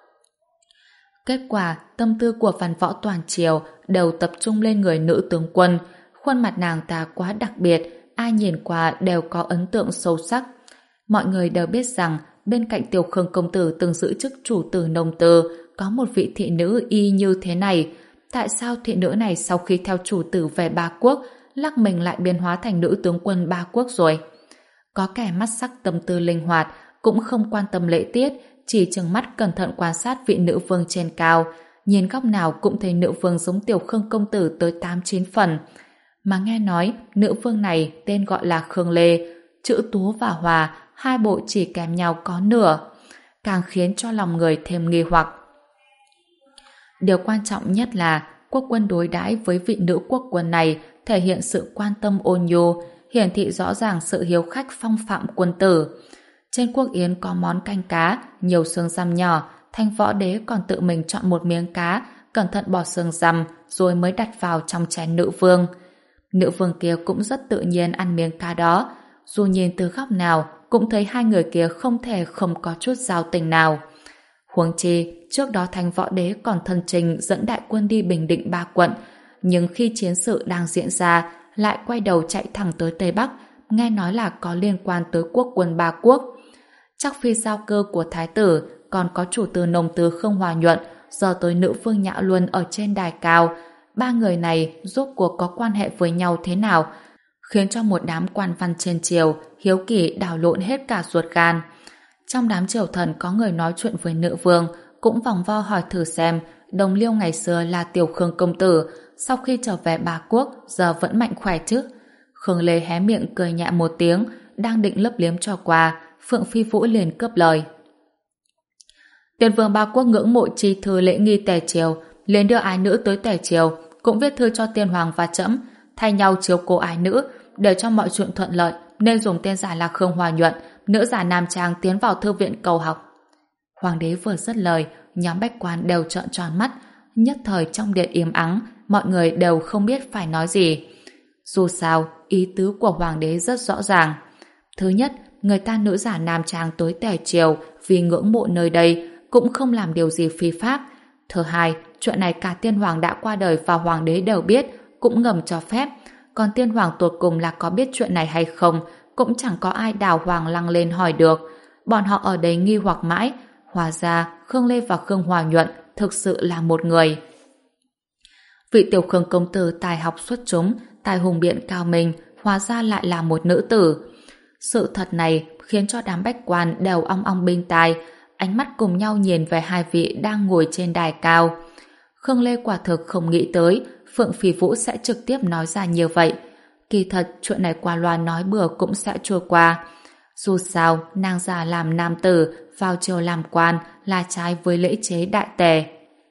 Kết quả, tâm tư của văn võ toàn triều đều tập trung lên người nữ tướng quân. Khuôn mặt nàng ta quá đặc biệt, ai nhìn qua đều có ấn tượng sâu sắc. Mọi người đều biết rằng, bên cạnh Tiểu Khương công tử từng giữ chức chủ tử nông tư, có một vị thị nữ y như thế này. Tại sao thị nữ này sau khi theo chủ tử về ba quốc, lắc mình lại biến hóa thành nữ tướng quân ba quốc rồi? Có kẻ mắt sắc tâm tư linh hoạt, cũng không quan tâm lễ tiết, chỉ trừng mắt cẩn thận quan sát vị nữ vương trên cao, nhìn góc nào cũng thấy nữ vương giống Tiểu Khương công tử tới tám chín phần. Mà nghe nói, nữ vương này tên gọi là Khương Lê, chữ Tú và Hòa, hai bộ chỉ kèm nhau có nửa, càng khiến cho lòng người thêm nghi hoặc. Điều quan trọng nhất là quốc quân đối đãi với vị nữ quốc quân này thể hiện sự quan tâm ôn nhu, hiển thị rõ ràng sự hiếu khách phong phạm quân tử. Trên quốc yến có món canh cá, nhiều xương răm nhỏ, Thanh Võ Đế còn tự mình chọn một miếng cá, cẩn thận bỏ xương răm rồi mới đặt vào trong chén nữ vương. Nữ vương kia cũng rất tự nhiên ăn miếng cá đó, dù nhìn từ góc nào cũng thấy hai người kia không thể không có chút giao tình nào. Huống chi, trước đó Thanh Võ Đế còn thân trình dẫn đại quân đi bình định ba quận, nhưng khi chiến sự đang diễn ra, lại quay đầu chạy thẳng tới Tây Bắc, nghe nói là có liên quan tới quốc quân ba quốc. Chắc phi giao cơ của thái tử, còn có chủ tử nồng từ Khương Hòa Nhuận, giờ tới nữ vương Nhã Luân ở trên đài cao. Ba người này rốt cuộc có quan hệ với nhau thế nào, khiến cho một đám quan văn trên triều hiếu kỳ đảo lộn hết cả ruột gan. Trong đám triều thần có người nói chuyện với nữ vương, cũng vòng vo hỏi thử xem đồng liêu ngày xưa là Tiểu Khương công tử, sau khi trở về ba quốc giờ vẫn mạnh khỏe chứ. Khương Lê hé miệng cười nhẹ một tiếng, đang định lấp liếm cho qua, Phượng Phi Vũ liền cướp lời. Tiên vương ba quốc ngưỡng mộ chi thư lễ nghi tề triều, liền đưa ái nữ tới tề triều, cũng viết thư cho tiên hoàng và trẫm, thay nhau chiếu cố ái nữ, để cho mọi chuyện thuận lợi, nên dùng tên giả là Khương Hòa Nhuận, nữ giả nam trang tiến vào thư viện cầu học. Hoàng đế vừa dứt lời, nhóm bách quan đều trợn tròn mắt, nhất thời trong điện im ắng, mọi người đều không biết phải nói gì. Dù sao, ý tứ của hoàng đế rất rõ ràng. Thứ nhất, người ta nữ giả nam trang tới tề triều vì ngưỡng mộ nơi đây, cũng không làm điều gì phi pháp. Thứ hai, chuyện này cả tiên hoàng đã qua đời và hoàng đế đều biết, cũng ngầm cho phép. Còn tiên hoàng tột cùng là có biết chuyện này hay không, cũng chẳng có ai đào hoàng lăng lên hỏi được. Bọn họ ở đây nghi hoặc mãi, hóa ra Khương Lê và Khương Hòa Nhuận thực sự là một người. Vị tiểu Khương công tử tài học xuất chúng, tài hùng biện cao minh, hóa ra lại là một nữ tử. Sự thật này khiến cho đám bách quan đều ong ong bên tai, ánh mắt cùng nhau nhìn về hai vị đang ngồi trên đài cao. Khương Lê quả thực không nghĩ tới Phượng Phi Vũ sẽ trực tiếp nói ra như vậy. Kỳ thật, chuyện này qua loa nói bừa cũng sẽ trôi qua. Dù sao, nàng già làm nam tử, vào triều làm quan là trái với lễ chế đại tề.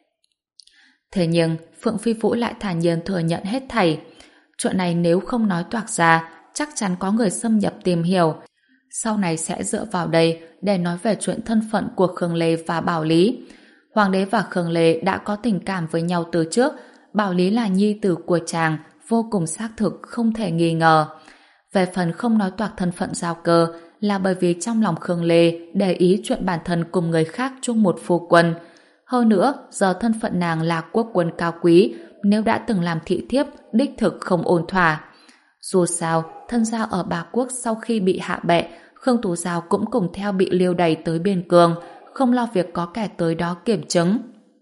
Thế nhưng, Phượng Phi Vũ lại thản nhiên thừa nhận hết thảy. Chuyện này nếu không nói toạc ra, chắc chắn có người xâm nhập tìm hiểu. Sau này sẽ dựa vào đây để nói về chuyện thân phận của Khương Lê và Bảo Lý. Hoàng đế và Khương Lê đã có tình cảm với nhau từ trước. Bảo Lý là nhi tử của chàng, vô cùng xác thực, không thể nghi ngờ. Về phần không nói toạc thân phận giao cơ là bởi vì trong lòng Khương Lê để ý chuyện bản thân cùng người khác chung một phu quân. Hơn nữa, giờ thân phận nàng là quốc quân cao quý, nếu đã từng làm thị thiếp, đích thực không ổn thỏa. Dù sao, thân giao ở Ba Quốc sau khi bị hạ bệ, Khương Tú Giao cũng cùng theo bị liêu đày tới biên cương, không lo việc có kẻ tới đó kiểm chứng.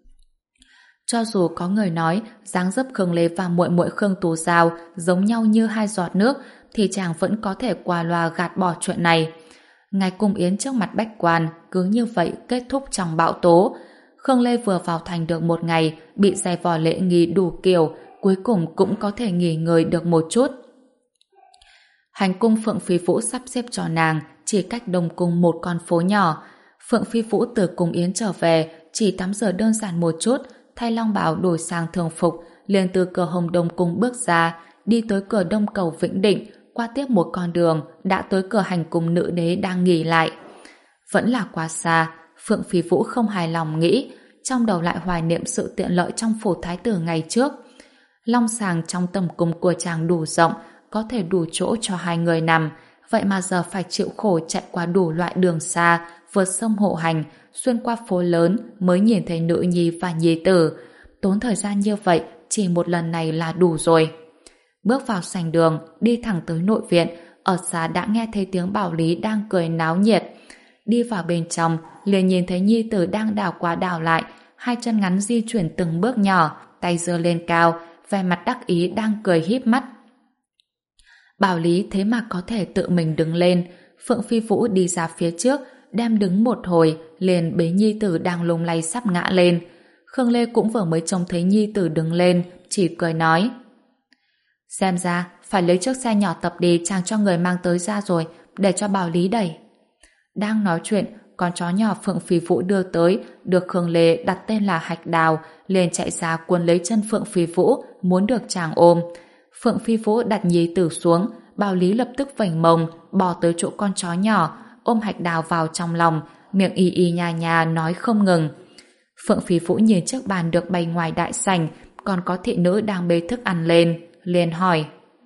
Cho dù có người nói dáng dấp Khương Lê và muội muội Khương Tú Giao giống nhau như hai giọt nước, thì chàng vẫn có thể qua loa gạt bỏ chuyện này. Ngày cung yến trước mặt bách quan cứ như vậy kết thúc trong bão tố. Khương Lê vừa vào thành được một ngày, bị dày vò lễ nghi đủ kiểu, cuối cùng cũng có thể nghỉ ngơi được một chút. Hành cung Phượng Phi Vũ sắp xếp cho nàng chỉ cách Đông Cung một con phố nhỏ. Phượng Phi Vũ từ cung yến trở về chỉ tắm rửa đơn giản một chút, thay long bào đổi sang thường phục, liền từ cửa Hồng Đông Cung bước ra, đi tới cửa Đông Cầu Vĩnh Định, qua tiếp một con đường đã tới cửa hành cung nữ đế đang nghỉ lại. Vẫn là quá xa, Phượng Phi Vũ không hài lòng nghĩ, trong đầu lại hoài niệm sự tiện lợi trong phủ thái tử ngày trước. Long sàng trong tầm cung của chàng đủ rộng, có thể đủ chỗ cho hai người nằm, vậy mà giờ phải chịu khổ chạy qua đủ loại đường xa, vượt sông hộ hành, xuyên qua phố lớn mới nhìn thấy nữ nhi và nhi tử. Tốn thời gian như vậy, chỉ một lần này là đủ rồi. Bước vào sảnh đường, đi thẳng tới nội viện, ở xa đã nghe thấy tiếng Bảo Lý đang cười náo nhiệt. Đi vào bên trong, liền nhìn thấy nhi tử đang đảo qua đảo lại, hai chân ngắn di chuyển từng bước nhỏ, tay giơ lên cao, vẻ mặt đắc ý đang cười híp mắt. Bảo Lý thế mà có thể tự mình đứng lên. Phượng Phi Vũ đi ra phía trước, đem đứng một hồi, liền bế nhi tử đang lung lay sắp ngã lên. Khương Lê cũng vừa mới trông thấy nhi tử đứng lên, chỉ cười nói: xem ra phải lấy chiếc xe nhỏ tập đi chàng cho người mang tới ra rồi, để cho Bảo Lý đẩy. Đang nói chuyện, con chó nhỏ Phượng Phi Vũ đưa tới, được Khương Lê đặt tên là Hạch Đào, liền chạy ra cuốn lấy chân Phượng Phi Vũ, muốn được chàng ôm. Phượng Phi Vũ đặt nhi tử xuống, Bảo Lý lập tức vểnh mông, bò tới chỗ con chó nhỏ, ôm Hạch Đào vào trong lòng, miệng y y nha nha nói không ngừng. Phượng Phi Vũ nhìn chiếc bàn được bày ngoài đại sảnh, còn có thị nữ đang bê thức ăn lên, liền hỏi: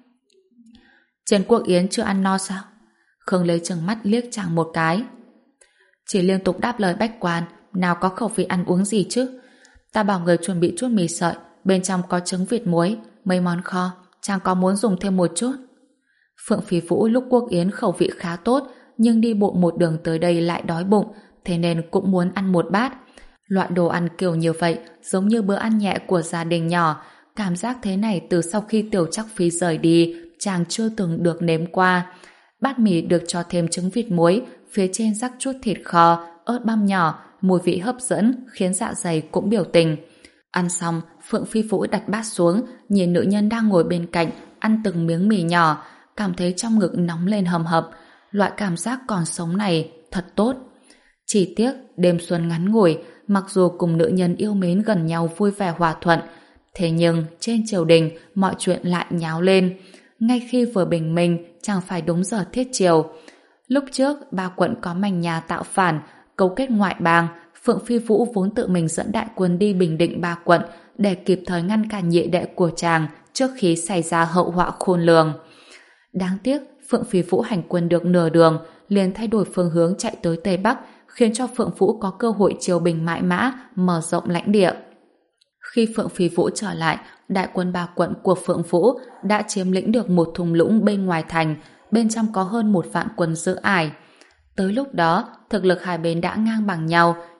trên quốc yến chưa ăn no sao? Khương Lê trừng mắt liếc chàng một cái. Chỉ liên tục đáp lời bách quan, nào có khẩu vị ăn uống gì chứ? Ta bảo người chuẩn bị chút mì sợi, bên trong có trứng vịt muối, mấy món kho, chàng có muốn dùng thêm một chút? Phượng Phi Vũ lúc quốc yến khẩu vị khá tốt, nhưng đi bộ một đường tới đây lại đói bụng, thế nên cũng muốn ăn một bát. Loại đồ ăn kiểu như vậy giống như bữa ăn nhẹ của gia đình nhỏ. Cảm giác thế này từ sau khi Tiểu Trắc Phi rời đi, chàng chưa từng được nếm qua. Bát mì được cho thêm trứng vịt muối, phía trên rắc chút thịt kho, ớt băm nhỏ, mùi vị hấp dẫn khiến dạ dày cũng biểu tình. Ăn xong, Phượng Phi Vũ đặt bát xuống, nhìn nữ nhân đang ngồi bên cạnh ăn từng miếng mì nhỏ, cảm thấy trong ngực nóng lên hầm hập. Loại cảm giác còn sống này thật tốt. Chỉ tiếc đêm xuân ngắn ngủi, mặc dù cùng nữ nhân yêu mến gần nhau vui vẻ hòa thuận, thế nhưng trên triều đình mọi chuyện lại nháo lên. Ngay khi vừa bình minh, chẳng phải đúng giờ thiết triều. Lúc trước ba quận có manh nhà tạo phản, cấu kết ngoại bang, Phượng Phi Vũ vốn tự mình dẫn đại quân đi bình định ba quận để kịp thời ngăn cản nhị đệ của chàng trước khi xảy ra hậu họa khôn lường. Đáng tiếc Phượng Phi Vũ hành quân được nửa đường liền thay đổi phương hướng chạy tới Tây Bắc, khiến cho Phượng Vũ có cơ hội triều bình mãi mã, mở rộng lãnh địa. Khi Phượng Phi Vũ trở lại, đại quân ba quận của Phượng Vũ đã chiếm lĩnh được một thung lũng bên ngoài thành, bên trong có hơn một vạn quân giữ ải. Tới lúc đó, thực lực hai bên đã ngang bằng nhau,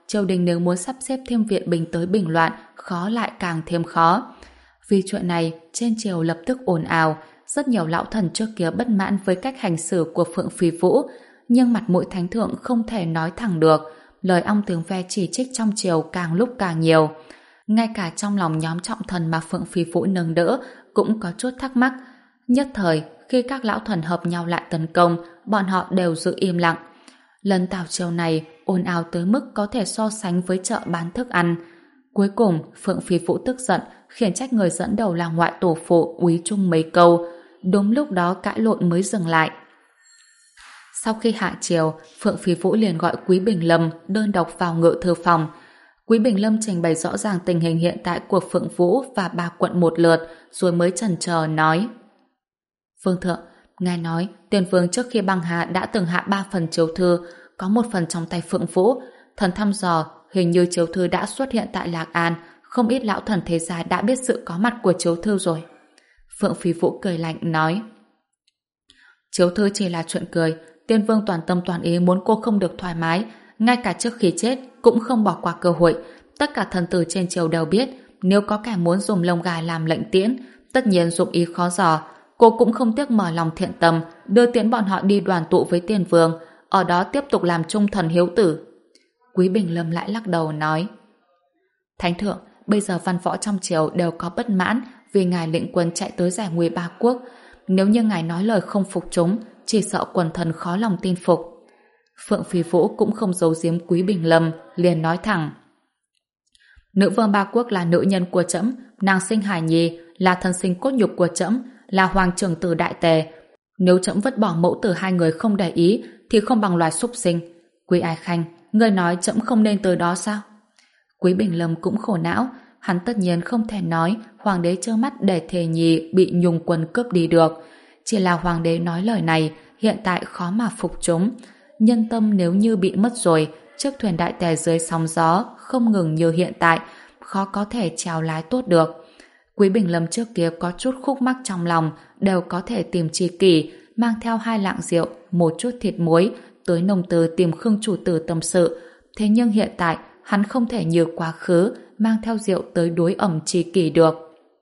triều đình nếu muốn sắp xếp thêm viện binh tới bình loạn, khó lại càng thêm khó. Vì chuyện này, trên triều lập tức ồn ào, rất nhiều lão thần trước kia bất mãn với cách hành xử của Phượng Phi Vũ, nhưng mặt mũi thánh thượng không thể nói thẳng được, lời ong tiếng ve chỉ trích trong triều càng lúc càng nhiều. Ngay cả trong lòng nhóm trọng thần mà Phượng Phi Vũ nâng đỡ cũng có chút thắc mắc. Nhất thời, khi các lão thần hợp nhau lại tấn công, bọn họ đều giữ im lặng. Lần tảo triều này ồn ào tới mức có thể so sánh với chợ bán thức ăn. Cuối cùng, Phượng Phi Vũ tức giận, khiển trách người dẫn đầu là ngoại tổ phụ Úy Trung mấy câu. Đúng lúc đó cãi lộn mới dừng lại. Sau khi hạ triều, Phượng Phi Vũ liền gọi Quý Bình Lâm đơn độc vào ngự thư phòng. Quý Bình Lâm trình bày rõ ràng tình hình hiện tại của Phượng Vũ và ba quận một lượt, rồi mới chần chờ nói: Vương thượng, ngài nói Tiền Vương trước khi băng hà đã từng hạ ba phần chiếu thư, có một phần trong tay Phượng Vũ. Thần thăm dò, hình như chiếu thư đã xuất hiện tại Lạc An, không ít lão thần thế gia đã biết sự có mặt của chiếu thư rồi. Phượng Phi Vũ cười lạnh nói: Chiếu thư chỉ là chuyện cười, Tiên Vương toàn tâm toàn ý muốn cô không được thoải mái, ngay cả trước khi chết cũng không bỏ qua cơ hội. Tất cả thần tử trên triều đều biết, nếu có kẻ muốn dùng lông gà làm lệnh tiễn, tất nhiên dụng ý khó dò. Cô cũng không tiếc mở lòng thiện tâm, đưa tiễn bọn họ đi đoàn tụ với Tiên Vương, ở đó tiếp tục làm trung thần hiếu tử. Quý Bình Lâm lại lắc đầu nói: Thánh thượng, bây giờ văn võ trong triều đều có bất mãn vì ngài lệnh quân chạy tới giải nguy ba quốc. Nếu như ngài nói lời không phục chúng, chỉ sợ quần thần khó lòng tin phục. Phượng Phi Vũ cũng không giấu giếm Quý Bình Lâm, liền nói thẳng: Nữ vương ba quốc là nữ nhân của trẫm, nàng sinh hài nhi, là thân sinh cốt nhục của trẫm, là hoàng trưởng tử đại tề. Nếu trẫm vứt bỏ mẫu tử hai người không để ý, thì không bằng loài súc sinh. Quý Ái Khanh, ngươi nói trẫm không nên tới đó sao? Quý Bình Lâm cũng khổ não, hắn tất nhiên không thể nói hoàng đế trơ mắt để thề nhi bị nhung quân cướp đi được. Chỉ là hoàng đế nói lời này hiện tại khó mà phục chúng. Nhân tâm nếu như bị mất rồi, chiếc thuyền đại tề dưới sóng gió không ngừng như hiện tại, khó có thể chèo lái tốt được. Quý Bình Lâm trước kia có chút khúc mắc trong lòng, đều có thể tìm tri kỷ, mang theo hai lạng rượu, một chút thịt muối, tới nông từ tìm Khương chủ tử tâm sự. Thế nhưng hiện tại, hắn không thể như quá khứ, mang theo rượu tới đối ẩm tri kỷ được.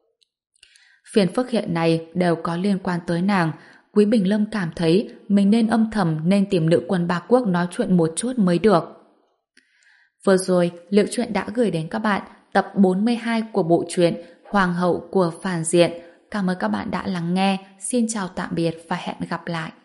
Phiền phức hiện nay đều có liên quan tới nàng. Quý Bình Lâm cảm thấy mình nên âm thầm nên tìm nữ quân ba quốc nói chuyện một chút mới được. Vừa rồi, Liệu Chuyện đã gửi đến các bạn tập bốn mươi hai của bộ truyện Hoàng hậu của Phàn Diện. Cảm ơn các bạn đã lắng nghe. Xin chào tạm biệt và hẹn gặp lại.